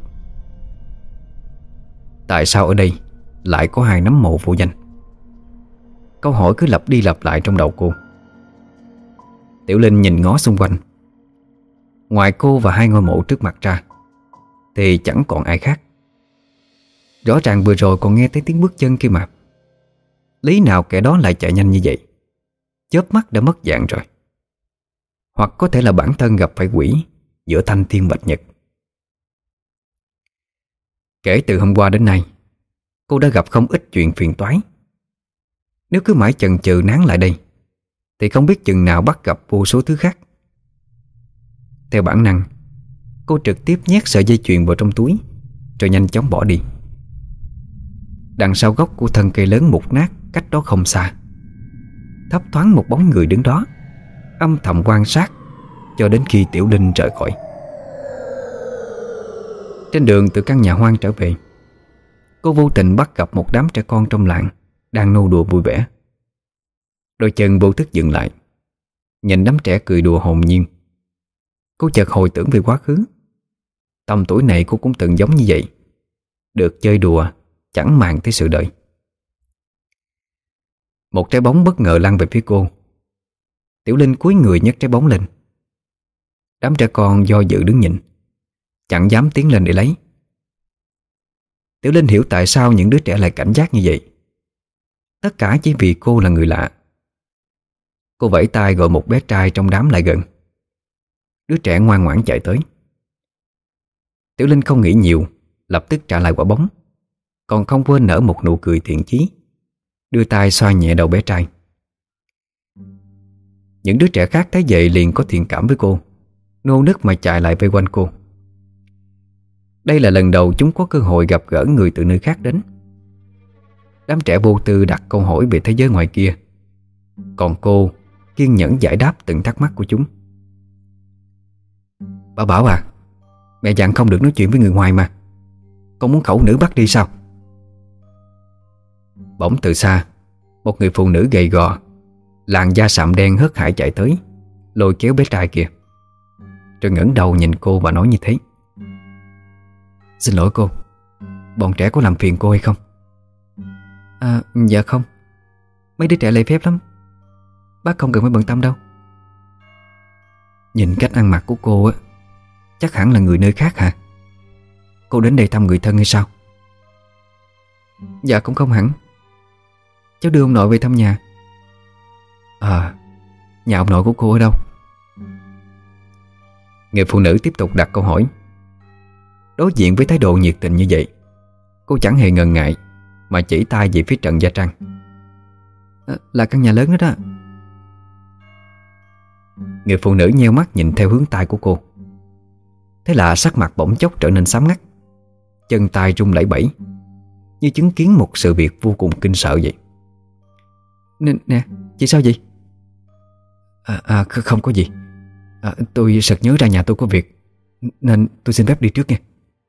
Tại sao ở đây lại có hai nắm mộ vô danh? Câu hỏi cứ lặp đi lặp lại trong đầu cô. Tiểu Linh nhìn ngó xung quanh. Ngoài cô và hai ngôi mộ trước mặt ra thì chẳng còn ai khác. Rõ ràng vừa rồi còn nghe thấy tiếng bước chân kia mà. Lý nào kẻ đó lại chạy nhanh như vậy? Chớp mắt đã mất dạng rồi. Hoặc có thể là bản thân gặp phải quỷ giữa thanh thiên bạch nhật. Kể từ hôm qua đến nay, cô đã gặp không ít chuyện phiền toái. Nếu cứ mãi chần chừ nán lại đây thì không biết chừng nào bắt gặp vô số thứ khác. Theo bản năng, cô trực tiếp nhét sợi dây chuyền vào trong túi rồi nhanh chóng bỏ đi. Đằng sau gốc của thân cây lớn mục nát cách đó không xa, thấp thoáng một bóng người đứng đó, âm thầm quan sát cho đến khi Tiểu Linh rời khỏi. Trên đường từ căn nhà hoang trở về, cô vô tình bắt gặp một đám trẻ con trong làng đang nô đùa vui vẻ. Đôi chân vô thức dừng lại, nhìn đám trẻ cười đùa hồn nhiên. Cô chợt hồi tưởng về quá khứ. Tầm tuổi này cô cũng từng giống như vậy, được chơi đùa, chẳng màng tới sự đời. Một trái bóng bất ngờ lăn về phía cô. Tiểu Linh cúi người nhấc trái bóng lên. Đám trẻ con do dự đứng nhìn, chẳng dám tiến lên để lấy. Tiểu Linh hiểu tại sao những đứa trẻ lại cảnh giác như vậy. Tất cả chỉ vì cô là người lạ. Cô vẫy tay gọi một bé trai trong đám lại gần. Đứa trẻ ngoan ngoãn chạy tới. Tiểu Linh không nghĩ nhiều, lập tức trả lại quả bóng, còn không quên nở một nụ cười thiện chí, đưa tay xoa nhẹ đầu bé trai. Những đứa trẻ khác thấy vậy liền có thiện cảm với cô, nô nức mà chạy lại vây quanh cô. Đây là lần đầu chúng có cơ hội gặp gỡ người từ nơi khác đến. Đám trẻ vô tư đặt câu hỏi về thế giới ngoài kia, còn cô kiên nhẫn giải đáp từng thắc mắc của chúng. Bà Bảo à, mẹ dặn không được nói chuyện với người ngoài mà. Con muốn khẩu nữ bắt đi sao? Bỗng từ xa, một người phụ nữ gầy gò, làn da sạm đen hớt hải chạy tới, lôi kéo bé trai kia, rồi ngẩng đầu nhìn cô và nói như thế. Xin lỗi cô, bọn trẻ có làm phiền cô hay không? Dạ không. Mấy đứa trẻ lễ phép lắm, bác không cần phải bận tâm đâu. Nhìn cách ăn mặc của cô á, chắc hẳn là người nơi khác hả? Cô đến đây thăm người thân hay sao? Dạ cũng không hẳn. Cháu đưa ông nội về thăm nhà. Nhà ông nội của cô ở đâu? Người phụ nữ tiếp tục đặt câu hỏi. Đối diện với thái độ nhiệt tình như vậy, cô chẳng hề ngần ngại mà chỉ tay về phía Trần Gia Trăng. Là căn nhà lớn đó đó. Người phụ nữ nheo mắt nhìn theo hướng tay của cô. Thế là sắc mặt bỗng chốc trở nên xám ngắt, chân tay run lẩy bẩy, như chứng kiến một sự việc vô cùng kinh sợ vậy. Nè, chị sao vậy? Không có gì. Tôi sực nhớ ra nhà tôi có việc, nên tôi xin phép đi trước nha.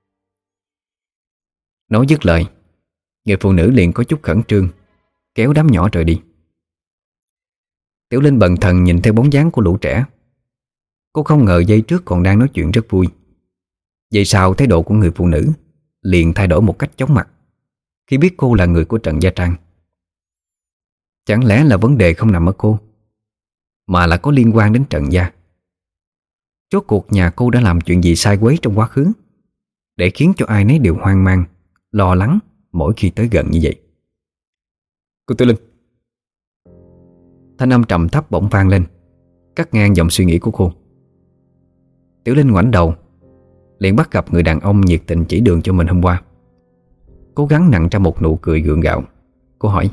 Nói dứt lời, người phụ nữ liền có chút khẩn trương kéo đám nhỏ rời đi. Tiểu Linh bần thần nhìn theo bóng dáng của lũ trẻ. Cô không ngờ giây trước còn đang nói chuyện rất vui, vậy sao thái độ của người phụ nữ liền thay đổi một cách chóng mặt khi biết cô là người của Trần Gia Trang. Chẳng lẽ là vấn đề không nằm ở cô, mà là có liên quan đến Trần Gia? Rốt cuộc nhà cô đã làm chuyện gì sai quấy trong quá khứ để khiến cho ai nấy đều hoang mang, lo lắng mỗi khi tới gần như vậy? Cô Tiểu Linh. Thanh âm trầm thấp bỗng vang lên, cắt ngang dòng suy nghĩ của cô. Tiểu Linh ngoảnh đầu, liền bắt gặp người đàn ông nhiệt tình chỉ đường cho mình hôm qua. Cố gắng nặn ra một nụ cười gượng gạo. Cô hỏi: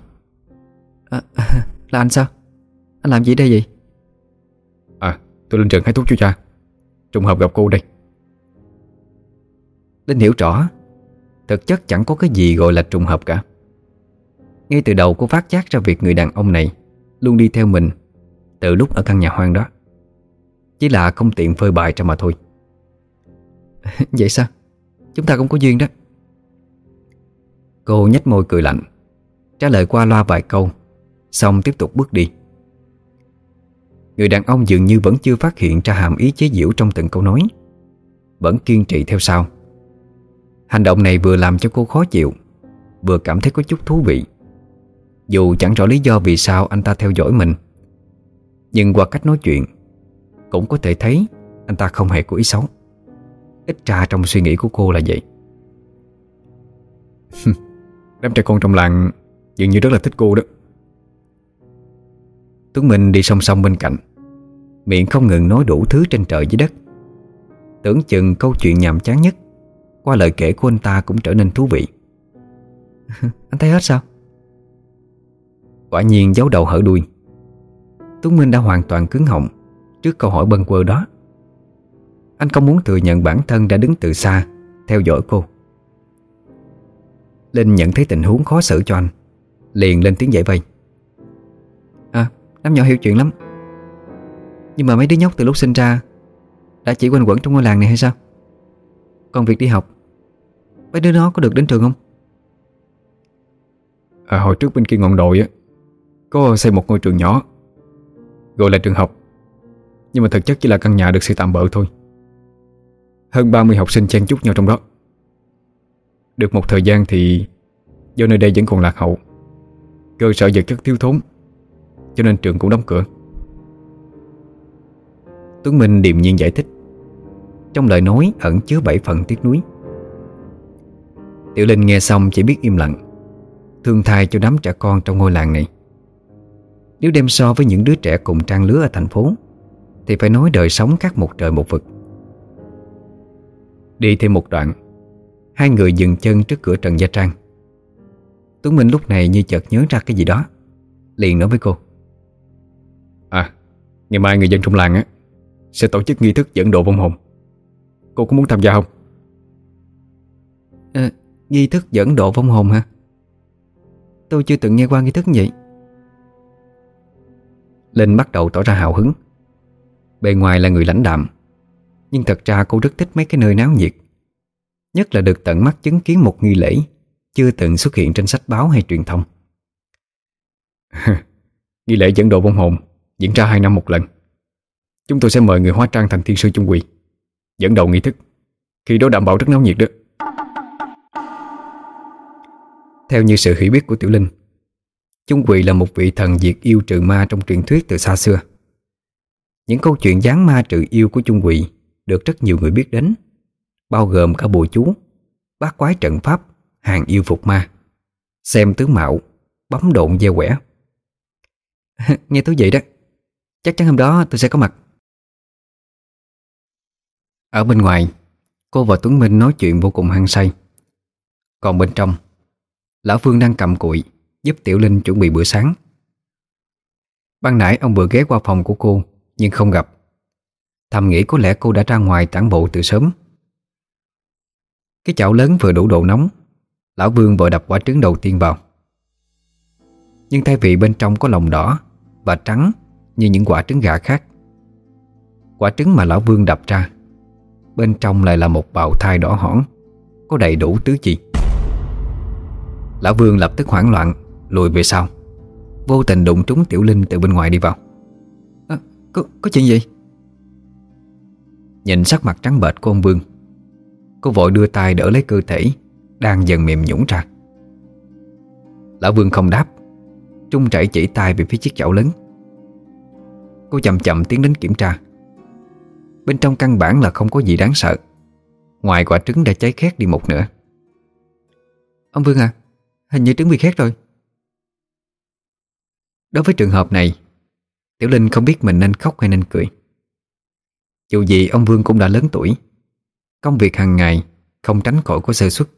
Là anh sao? Anh làm gì đây vậy? Tôi lên trường hái thuốc cho cha, trùng hợp gặp cô đây. Linh hiểu rõ, thực chất chẳng có cái gì gọi là trùng hợp cả. Ngay từ đầu cô phát giác ra việc người đàn ông này luôn đi theo mình từ lúc ở căn nhà hoang đó. Chỉ là không tiện phơi bày ra mà thôi. Vậy sao? Chúng ta cũng có duyên đó. Cô nhếch môi cười lạnh, trả lời qua loa vài câu, xong tiếp tục bước đi. Người đàn ông dường như vẫn chưa phát hiện ra hàm ý chế giễu trong từng câu nói, vẫn kiên trì theo sau. Hành động này vừa làm cho cô khó chịu, vừa cảm thấy có chút thú vị. Dù chẳng rõ lý do vì sao anh ta theo dõi mình, nhưng qua cách nói chuyện cũng có thể thấy anh ta không hề có ý xấu. Ít ra trong suy nghĩ của cô là vậy. Đám trẻ con trong làng dường như rất là thích cô đó. Tuấn Minh đi song song bên cạnh, miệng không ngừng nói đủ thứ trên trời dưới đất. Tưởng chừng câu chuyện nhàm chán nhất qua lời kể của anh ta cũng trở nên thú vị. Anh thấy hết sao? Quả nhiên giấu đầu hở đuôi. Tuấn Minh đã hoàn toàn cứng họng trước câu hỏi bâng quơ đó. Anh không muốn thừa nhận bản thân đã đứng từ xa theo dõi cô. Linh nhận thấy tình huống khó xử cho anh, liền lên tiếng giải vây. Đám nhỏ hiểu chuyện lắm. Nhưng mà mấy đứa nhóc từ lúc sinh ra đã chỉ quanh quẩn trong ngôi làng này hay sao? Còn việc đi học, mấy đứa nó có được đến trường không? Hồi trước bên kia ngọn đồi á có xây một ngôi trường nhỏ, gọi là trường học, nhưng mà thực chất chỉ là căn nhà được xây tạm bợ thôi. Hơn 30 học sinh chen chúc nhau trong đó. Được một thời gian thì do nơi đây vẫn còn lạc hậu, cơ sở vật chất thiếu thốn, cho nên trường cũng đóng cửa. Tuấn Minh điềm nhiên giải thích, trong lời nói ẩn chứa 7 phần tiếc nuối. Tiểu Linh nghe xong chỉ biết im lặng, thương thai cho đám trẻ con trong ngôi làng này. Nếu đem so với những đứa trẻ cùng trang lứa ở thành phố thì phải nói đời sống khác một trời một vực. Đi thêm một đoạn, hai người dừng chân trước cửa Trần Gia Trang. Tuấn Minh lúc này như chợt nhớ ra cái gì đó, liền nói với cô. Ngày mai người dân trong làng á sẽ tổ chức nghi thức dẫn độ vong hồn. Cô có muốn tham gia không? Nghi thức dẫn độ vong hồn hả? Tôi chưa từng nghe qua nghi thức như vậy. Linh bắt đầu tỏ ra hào hứng. Bề ngoài là người lãnh đạm, nhưng thật ra cô rất thích mấy cái nơi náo nhiệt, nhất là được tận mắt chứng kiến một nghi lễ chưa từng xuất hiện trên sách báo hay truyền thông. Nghi lễ dẫn độ vong hồn diễn ra 2 năm một lần. Chúng tôi sẽ mời người hóa trang thành thiên sư Chung Quỳ dẫn đầu nghi thức. Khi đó đảm bảo rất náo nhiệt đó. Theo như sự hiểu biết của Tiểu Linh, Chung Quỳ là một vị thần diệt yêu trừ ma trong truyền thuyết từ xa xưa. Những câu chuyện giáng ma trừ yêu của Chung Quỳ được rất nhiều người biết đến, bao gồm cả bùa chú, bát quái trận pháp, hàng yêu phục ma, xem tướng mạo, bấm độn gieo quẻ. Nghe thú vị đó. Chắc chắn hôm đó tôi sẽ có mặt. Ở bên ngoài, cô và Tuấn Minh nói chuyện vô cùng hăng say. Còn bên trong, Lão Phương đang cầm cụi giúp Tiểu Linh chuẩn bị bữa sáng. Ban nãy ông vừa ghé qua phòng của cô nhưng không gặp. Thầm nghĩ có lẽ cô đã ra ngoài tản bộ từ sớm. Cái chảo lớn vừa đủ độ nóng, Lão Vương vội đập quả trứng đầu tiên vào. Nhưng thay vì bên trong có lòng đỏ và trắng như những quả trứng gà khác, quả trứng mà Lão Vương đập ra bên trong lại là một bào thai đỏ hỏn, có đầy đủ tứ chi. Lão Vương lập tức hoảng loạn lùi về sau, vô tình đụng trúng Tiểu Linh từ bên ngoài đi vào. Có chuyện gì? Nhìn sắc mặt trắng bệch của ông Vương, cô vội đưa tay đỡ lấy cơ thể đang dần mềm nhũn ra. Lão Vương không đáp, trung chảy chỉ tay về phía chiếc chảo lớn. Cô chậm chậm tiến đến kiểm tra. Bên trong căn bản là không có gì đáng sợ, ngoài quả trứng đã cháy khét đi một nửa. Ông Vương à, hình như trứng bị khét rồi. Đối với trường hợp này, Tiểu Linh không biết mình nên khóc hay nên cười. Dù gì ông Vương cũng đã lớn tuổi, công việc hàng ngày không tránh khỏi có sơ suất.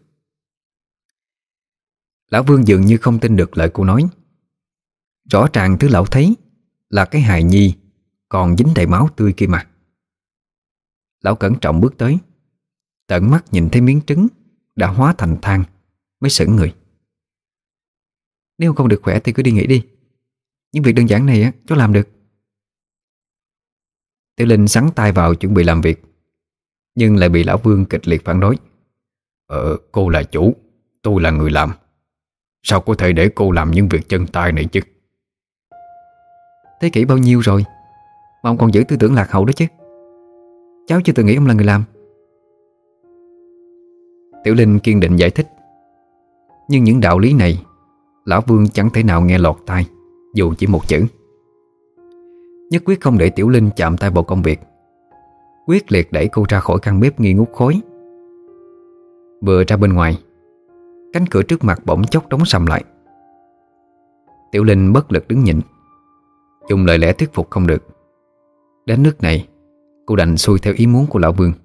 Lão Vương dường như không tin được lời cô nói. Rõ ràng thứ lão thấy là cái hài nhi còn dính đầy máu tươi kia mà. Lão cẩn trọng bước tới, tận mắt nhìn thấy miếng trứng đã hóa thành than, mới sững người. Nếu không được khỏe thì cứ đi nghỉ đi. Những việc đơn giản này á, cháu làm được. Tiểu Linh sắn tay vào chuẩn bị làm việc, nhưng lại bị lão Vương kịch liệt phản đối. Cô là chủ, tôi là người làm. Sao có thể để cô làm những việc chân tay này chứ? Thế kỷ bao nhiêu rồi mà ông còn giữ tư tưởng lạc hậu đó chứ? Cháu chưa từng nghĩ ông là người làm. Tiểu Linh kiên định giải thích, nhưng những đạo lý này lão Vương chẳng thể nào nghe lọt tai, dù chỉ một chữ. Nhất quyết không để Tiểu Linh chạm tay vào công việc, quyết liệt đẩy cô ra khỏi căn bếp nghi ngút khói. Vừa ra bên ngoài, cánh cửa trước mặt bỗng chốc đóng sầm lại. Tiểu Linh bất lực đứng nhịn, dùng lời lẽ thuyết phục không được. Đến nước này, cô đành xuôi theo ý muốn của lão Vương.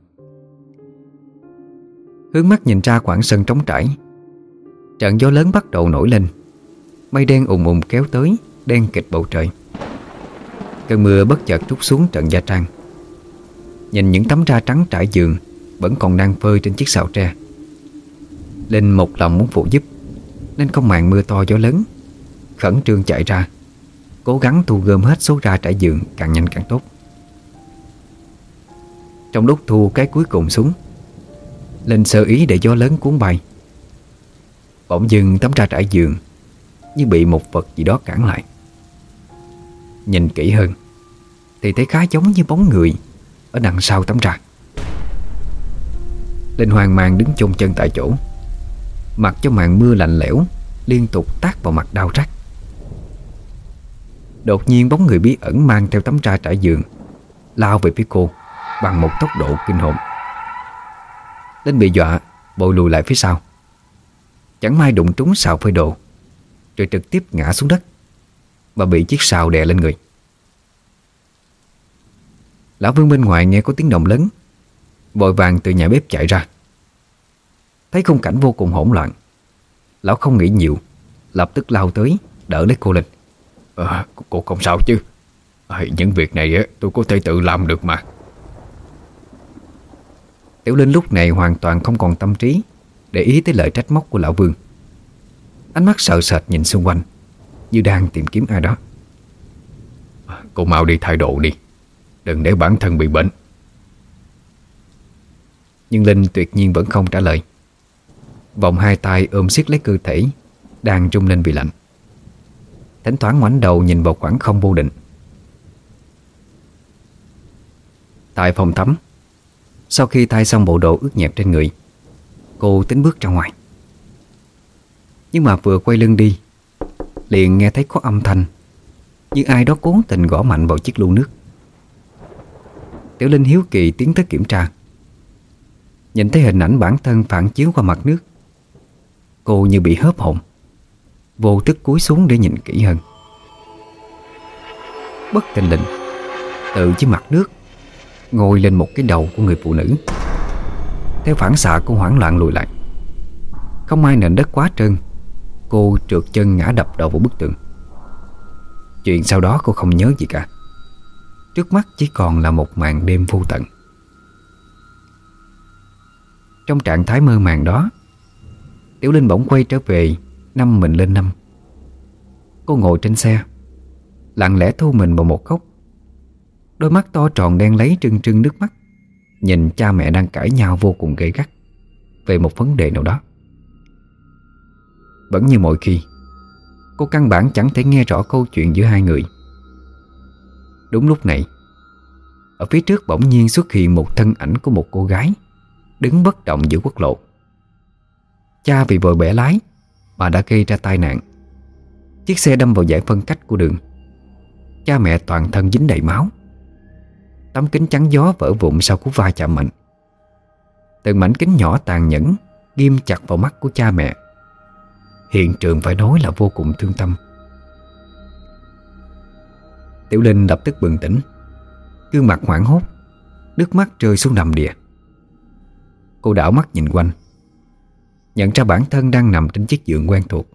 Hướng mắt nhìn ra khoảng sân trống trải. Trận gió lớn bắt đầu nổi lên, mây đen ùn ùn kéo tới, đen kịt bầu trời. Cơn mưa bất chợt trút xuống trận gia trang. Nhìn những tấm da trắng trải giường vẫn còn đang phơi trên chiếc sào tre, Linh một lòng muốn phụ giúp, nên không màng mưa to gió lớn, khẩn trương chạy ra, cố gắng thu gom hết số da trải giường càng nhanh càng tốt. Trong lúc thu cái cuối cùng xuống, Linh sơ ý để gió lớn cuốn bay. Bỗng dưng tấm da trải giường như bị một vật gì đó cản lại. Nhìn kỹ hơn thì thấy khá giống như bóng người ở đằng sau tấm da. Linh hoang mang đứng chôn chân tại chỗ, mặc cho màn mưa lạnh lẽo liên tục tát vào mặt đau rát. Đột nhiên bóng người bí ẩn mang theo tấm da trải giường lao về phía cô bằng một tốc độ kinh hồn. Linh bị dọa bội lùi lại phía sau, chẳng may đụng trúng sào phơi đồ, rồi trực tiếp ngã xuống đất và bị chiếc sào đè lên người. Lão Vương bên ngoài nghe có tiếng động lớn, vội vàng từ nhà bếp chạy ra. Thấy khung cảnh vô cùng hỗn loạn, lão không nghĩ nhiều, lập tức lao tới đỡ lấy cô lên. Cô không sao chứ? Những việc này tôi có thể tự làm được mà. Tiểu Linh lúc này hoàn toàn không còn tâm trí để ý tới lời trách móc của lão Vương. Ánh mắt sợ sệt nhìn xung quanh, như đang tìm kiếm ai đó. Cô mau đi thay đồ đi, đừng để bản thân bị bệnh. Nhưng Linh tuyệt nhiên vẫn không trả lời, vòng hai tay ôm siết lấy cơ thể đang rung lên vì lạnh, thỉnh thoảng ngoảnh đầu nhìn vào khoảng không vô định. Tại phòng tắm, sau khi thay xong bộ đồ ướt nhẹp trên người, cô tính bước ra ngoài. Nhưng mà vừa quay lưng đi, liền nghe thấy có âm thanh như ai đó cố tình gõ mạnh vào chiếc lu nước. Tiểu Linh hiếu kỳ tiến tới kiểm tra. Nhìn thấy hình ảnh bản thân phản chiếu qua mặt nước, cô như bị hớp hồn, vô thức cúi xuống để nhìn kỹ hơn. Bất thình lình, từ dưới mặt nước ngồi lên một cái đầu của người phụ nữ. Theo phản xạ cô hoảng loạn lùi lại. Không may nền đất quá trơn, cô trượt chân ngã đập đầu vào bức tường. Chuyện sau đó cô không nhớ gì cả. Trước mắt chỉ còn là một màn đêm vô tận. Trong trạng thái mơ màng đó, Tiểu Linh bỗng quay trở về năm mình lên năm. Cô ngồi trên xe, lặng lẽ thu mình vào một góc. Đôi mắt to tròn đen lấy trưng trưng nước mắt, nhìn cha mẹ đang cãi nhau vô cùng gay gắt về một vấn đề nào đó. Vẫn như mọi khi, cô căn bản chẳng thể nghe rõ câu chuyện giữa hai người. Đúng lúc này, ở phía trước bỗng nhiên xuất hiện một thân ảnh của một cô gái đứng bất động giữa quốc lộ. Cha vì vội bẻ lái mà đã gây ra tai nạn. Chiếc xe đâm vào giải phân cách của đường. Cha mẹ toàn thân dính đầy máu. Tấm kính chắn gió vỡ vụn sau cú va chạm mạnh. Từng mảnh kính nhỏ tàn nhẫn ghim chặt vào mắt của cha mẹ. Hiện trường phải nói là vô cùng thương tâm. Tiểu Linh lập tức bừng tỉnh, gương mặt hoảng hốt, nước mắt rơi xuống đầm đìa. Cô đảo mắt nhìn quanh, nhận ra bản thân đang nằm trên chiếc giường quen thuộc.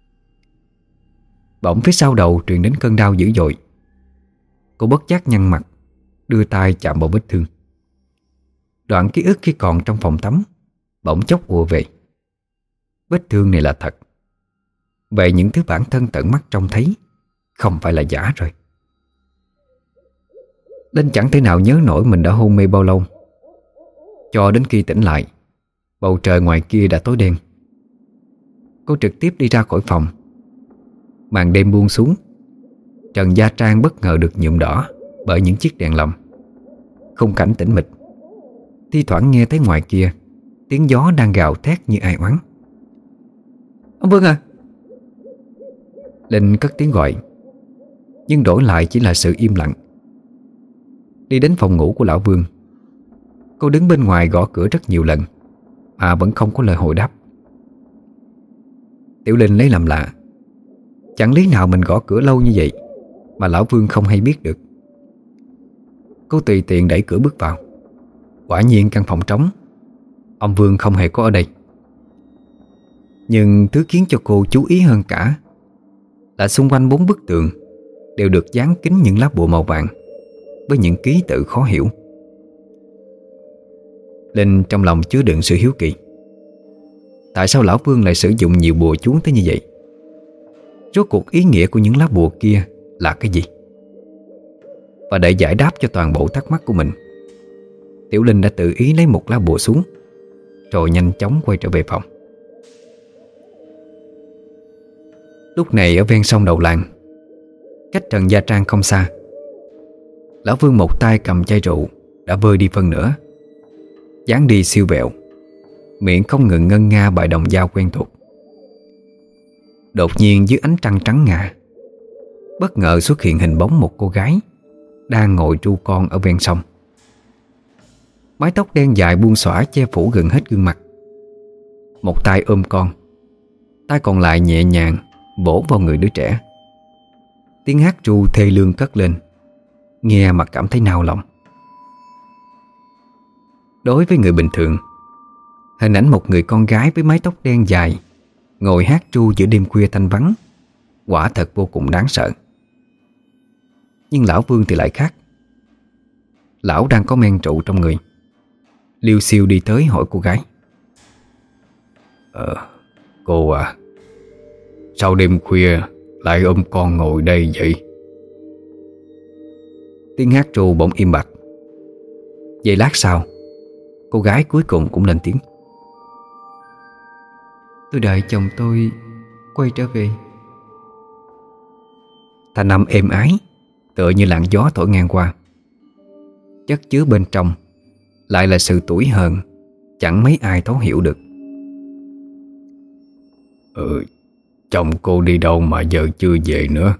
Bỗng phía sau đầu truyền đến cơn đau dữ dội. Cô bất giác nhăn mặt, đưa tay chạm vào vết thương. Đoạn ký ức khi còn trong phòng tắm bỗng chốc ùa về. Vết thương này là thật. Vậy những thứ bản thân tận mắt trông thấy không phải là giả rồi. Linh chẳng thể nào nhớ nổi mình đã hôn mê bao lâu. Cho đến khi tỉnh lại, bầu trời ngoài kia đã tối đen. Cô trực tiếp đi ra khỏi phòng. Màn đêm buông xuống. Trần gia trang bất ngờ được nhuộm đỏ bởi những chiếc đèn lồng. Khung cảnh tĩnh mịch. Thi thoảng nghe thấy ngoài kia tiếng gió đang gào thét như ai oán. Ông Vương à! Linh cất tiếng gọi, nhưng đổi lại chỉ là sự im lặng. Đi đến phòng ngủ của lão Vương. Cô đứng bên ngoài gõ cửa rất nhiều lần mà vẫn không có lời hồi đáp. Tiểu Linh lấy làm lạ. Chẳng lý nào mình gõ cửa lâu như vậy mà lão Vương không hay biết được. Cô tùy tiện đẩy cửa bước vào. Quả nhiên căn phòng trống. Ông Vương không hề có ở đây. Nhưng thứ khiến cho cô chú ý hơn cả là xung quanh 4 bức tường đều được dán kín những lá bùa màu vàng với những ký tự khó hiểu. Linh trong lòng chứa đựng sự hiếu kỳ. Tại sao lão Vương lại sử dụng nhiều bùa chú tới như vậy? Rốt cuộc ý nghĩa của những lá bùa kia là cái gì? Và để giải đáp cho toàn bộ thắc mắc của mình, Tiểu Linh đã tự ý lấy một lá bùa xuống, rồi nhanh chóng quay trở về phòng. Lúc này ở ven sông Đầu Làng, cách Trần gia trang không xa, lão Vương một tay cầm chai rượu đã vơi đi phân nửa, dáng đi siêu vẹo, miệng không ngừng ngân nga bài đồng dao quen thuộc. Đột nhiên dưới ánh trăng trắng ngà, bất ngờ xuất hiện hình bóng một cô gái đang ngồi tru con ở ven sông. Mái tóc đen dài buông xõa che phủ gần hết gương mặt. Một tay ôm con, tay còn lại nhẹ nhàng vỗ vào người đứa trẻ. Tiếng hát ru thê lương cất lên, nghe mà cảm thấy nao lòng. Đối với người bình thường, hình ảnh một người con gái với mái tóc đen dài ngồi hát ru giữa đêm khuya thanh vắng quả thật vô cùng đáng sợ. Nhưng lão Vương thì lại khác. Lão đang có men rượu trong người, liêu xiêu đi tới hỏi cô gái: Cô à, sao đêm khuya lại ôm con ngồi đây vậy? Tiếng hát ru bỗng im bặt. Giây lát sau, cô gái cuối cùng cũng lên tiếng: Tôi đợi chồng tôi quay trở về. Thanh âm êm ái, tựa như làn gió thổi ngang qua. Chất chứa bên trong lại là sự tủi hờn chẳng mấy ai thấu hiểu được. Chồng cô đi đâu mà giờ chưa về nữa?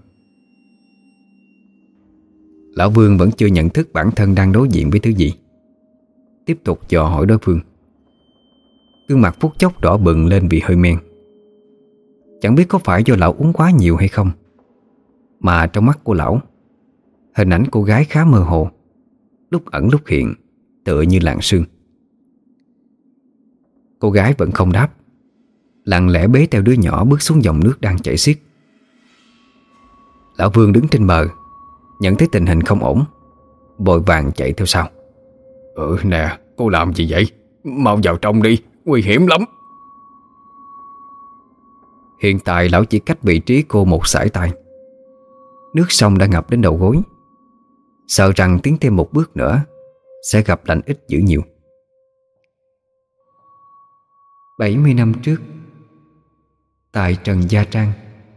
Lão Vương vẫn chưa nhận thức bản thân đang đối diện với thứ gì, tiếp tục dò hỏi đối phương. Gương mặt phút chốc đỏ bừng lên vì hơi men. Chẳng biết có phải do lão uống quá nhiều hay không, mà trong mắt của lão, hình ảnh cô gái khá mơ hồ, lúc ẩn lúc hiện, tựa như làn sương. Cô gái vẫn không đáp, lặng lẽ bế theo đứa nhỏ bước xuống dòng nước đang chảy xiết. Lão Vương đứng trên bờ, nhận thấy tình hình không ổn, vội vàng chạy theo sau. Nè, cô làm gì vậy? Mau vào trong đi, nguy hiểm lắm. Hiện tại lão chỉ cách vị trí cô một sải tay. Nước sông đã ngập đến đầu gối. Sợ rằng tiến thêm một bước nữa sẽ gặp lành ít dữ nhiều. 70 năm trước, tại Trần gia trang,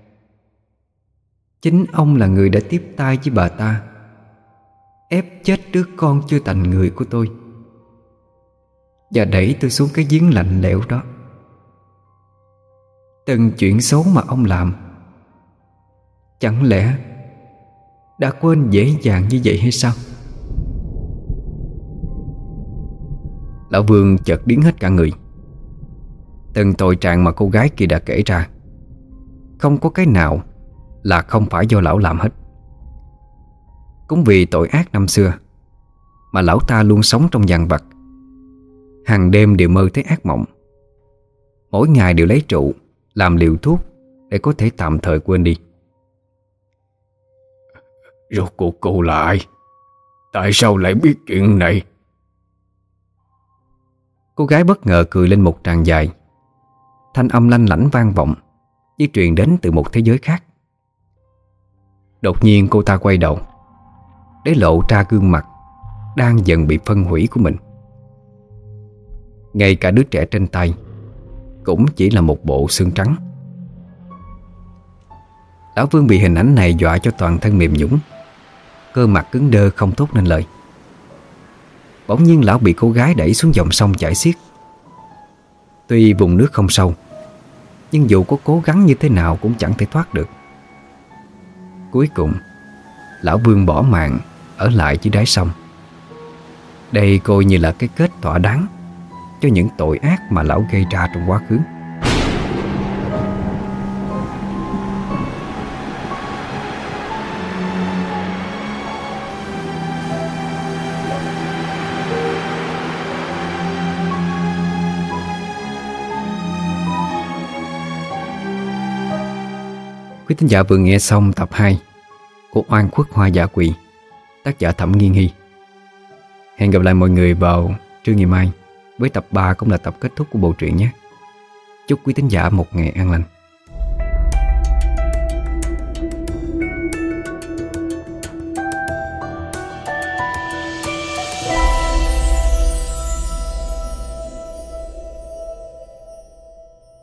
chính ông là người đã tiếp tay với bà ta ép chết đứa con chưa thành người của tôi và đẩy tôi xuống cái giếng lạnh lẽo đó. Từng chuyện xấu mà ông làm, chẳng lẽ đã quên dễ dàng như vậy hay sao? Lão Vương chợt điếng hết cả người. Từng tội trạng mà cô gái kia đã kể ra, không có cái nào là không phải do lão làm hết. Cũng vì tội ác năm xưa mà lão ta luôn sống trong dằn vặt. Hàng đêm đều mơ thấy ác mộng. Mỗi ngày đều lấy rượu làm liều thuốc để có thể tạm thời quên đi. Rốt cuộc cô là ai? Tại sao lại biết chuyện này? Cô gái bất ngờ cười lên một tràng dài. Thanh âm lanh lảnh vang vọng, như truyền đến từ một thế giới khác. Đột nhiên cô ta quay đầu, để lộ ra gương mặt đang dần bị phân hủy của mình. Ngay cả đứa trẻ trên tay cũng chỉ là một bộ xương trắng. Lão Vương bị hình ảnh này dọa cho toàn thân mềm nhũn, cơ mặt cứng đơ không thốt nên lời. Bỗng nhiên lão bị cô gái đẩy xuống dòng sông chảy xiết. Tuy vùng nước không sâu, nhưng dù có cố gắng như thế nào cũng chẳng thể thoát được. Cuối cùng lão Vương bỏ mạng ở lại dưới đáy sông. Đây coi như là cái kết thỏa đáng cho những tội ác mà lão gây ra trong quá khứ. Quý thính giả vừa nghe xong tập 2 của Oan Khuất Hoa Dạ Quỳ, tác giả Thẩm Nghiên Hy. Hẹn gặp lại mọi người vào trưa ngày mai với tập 3 cũng là tập kết thúc của bộ truyện nhé. Chúc quý thính giả một ngày an lành.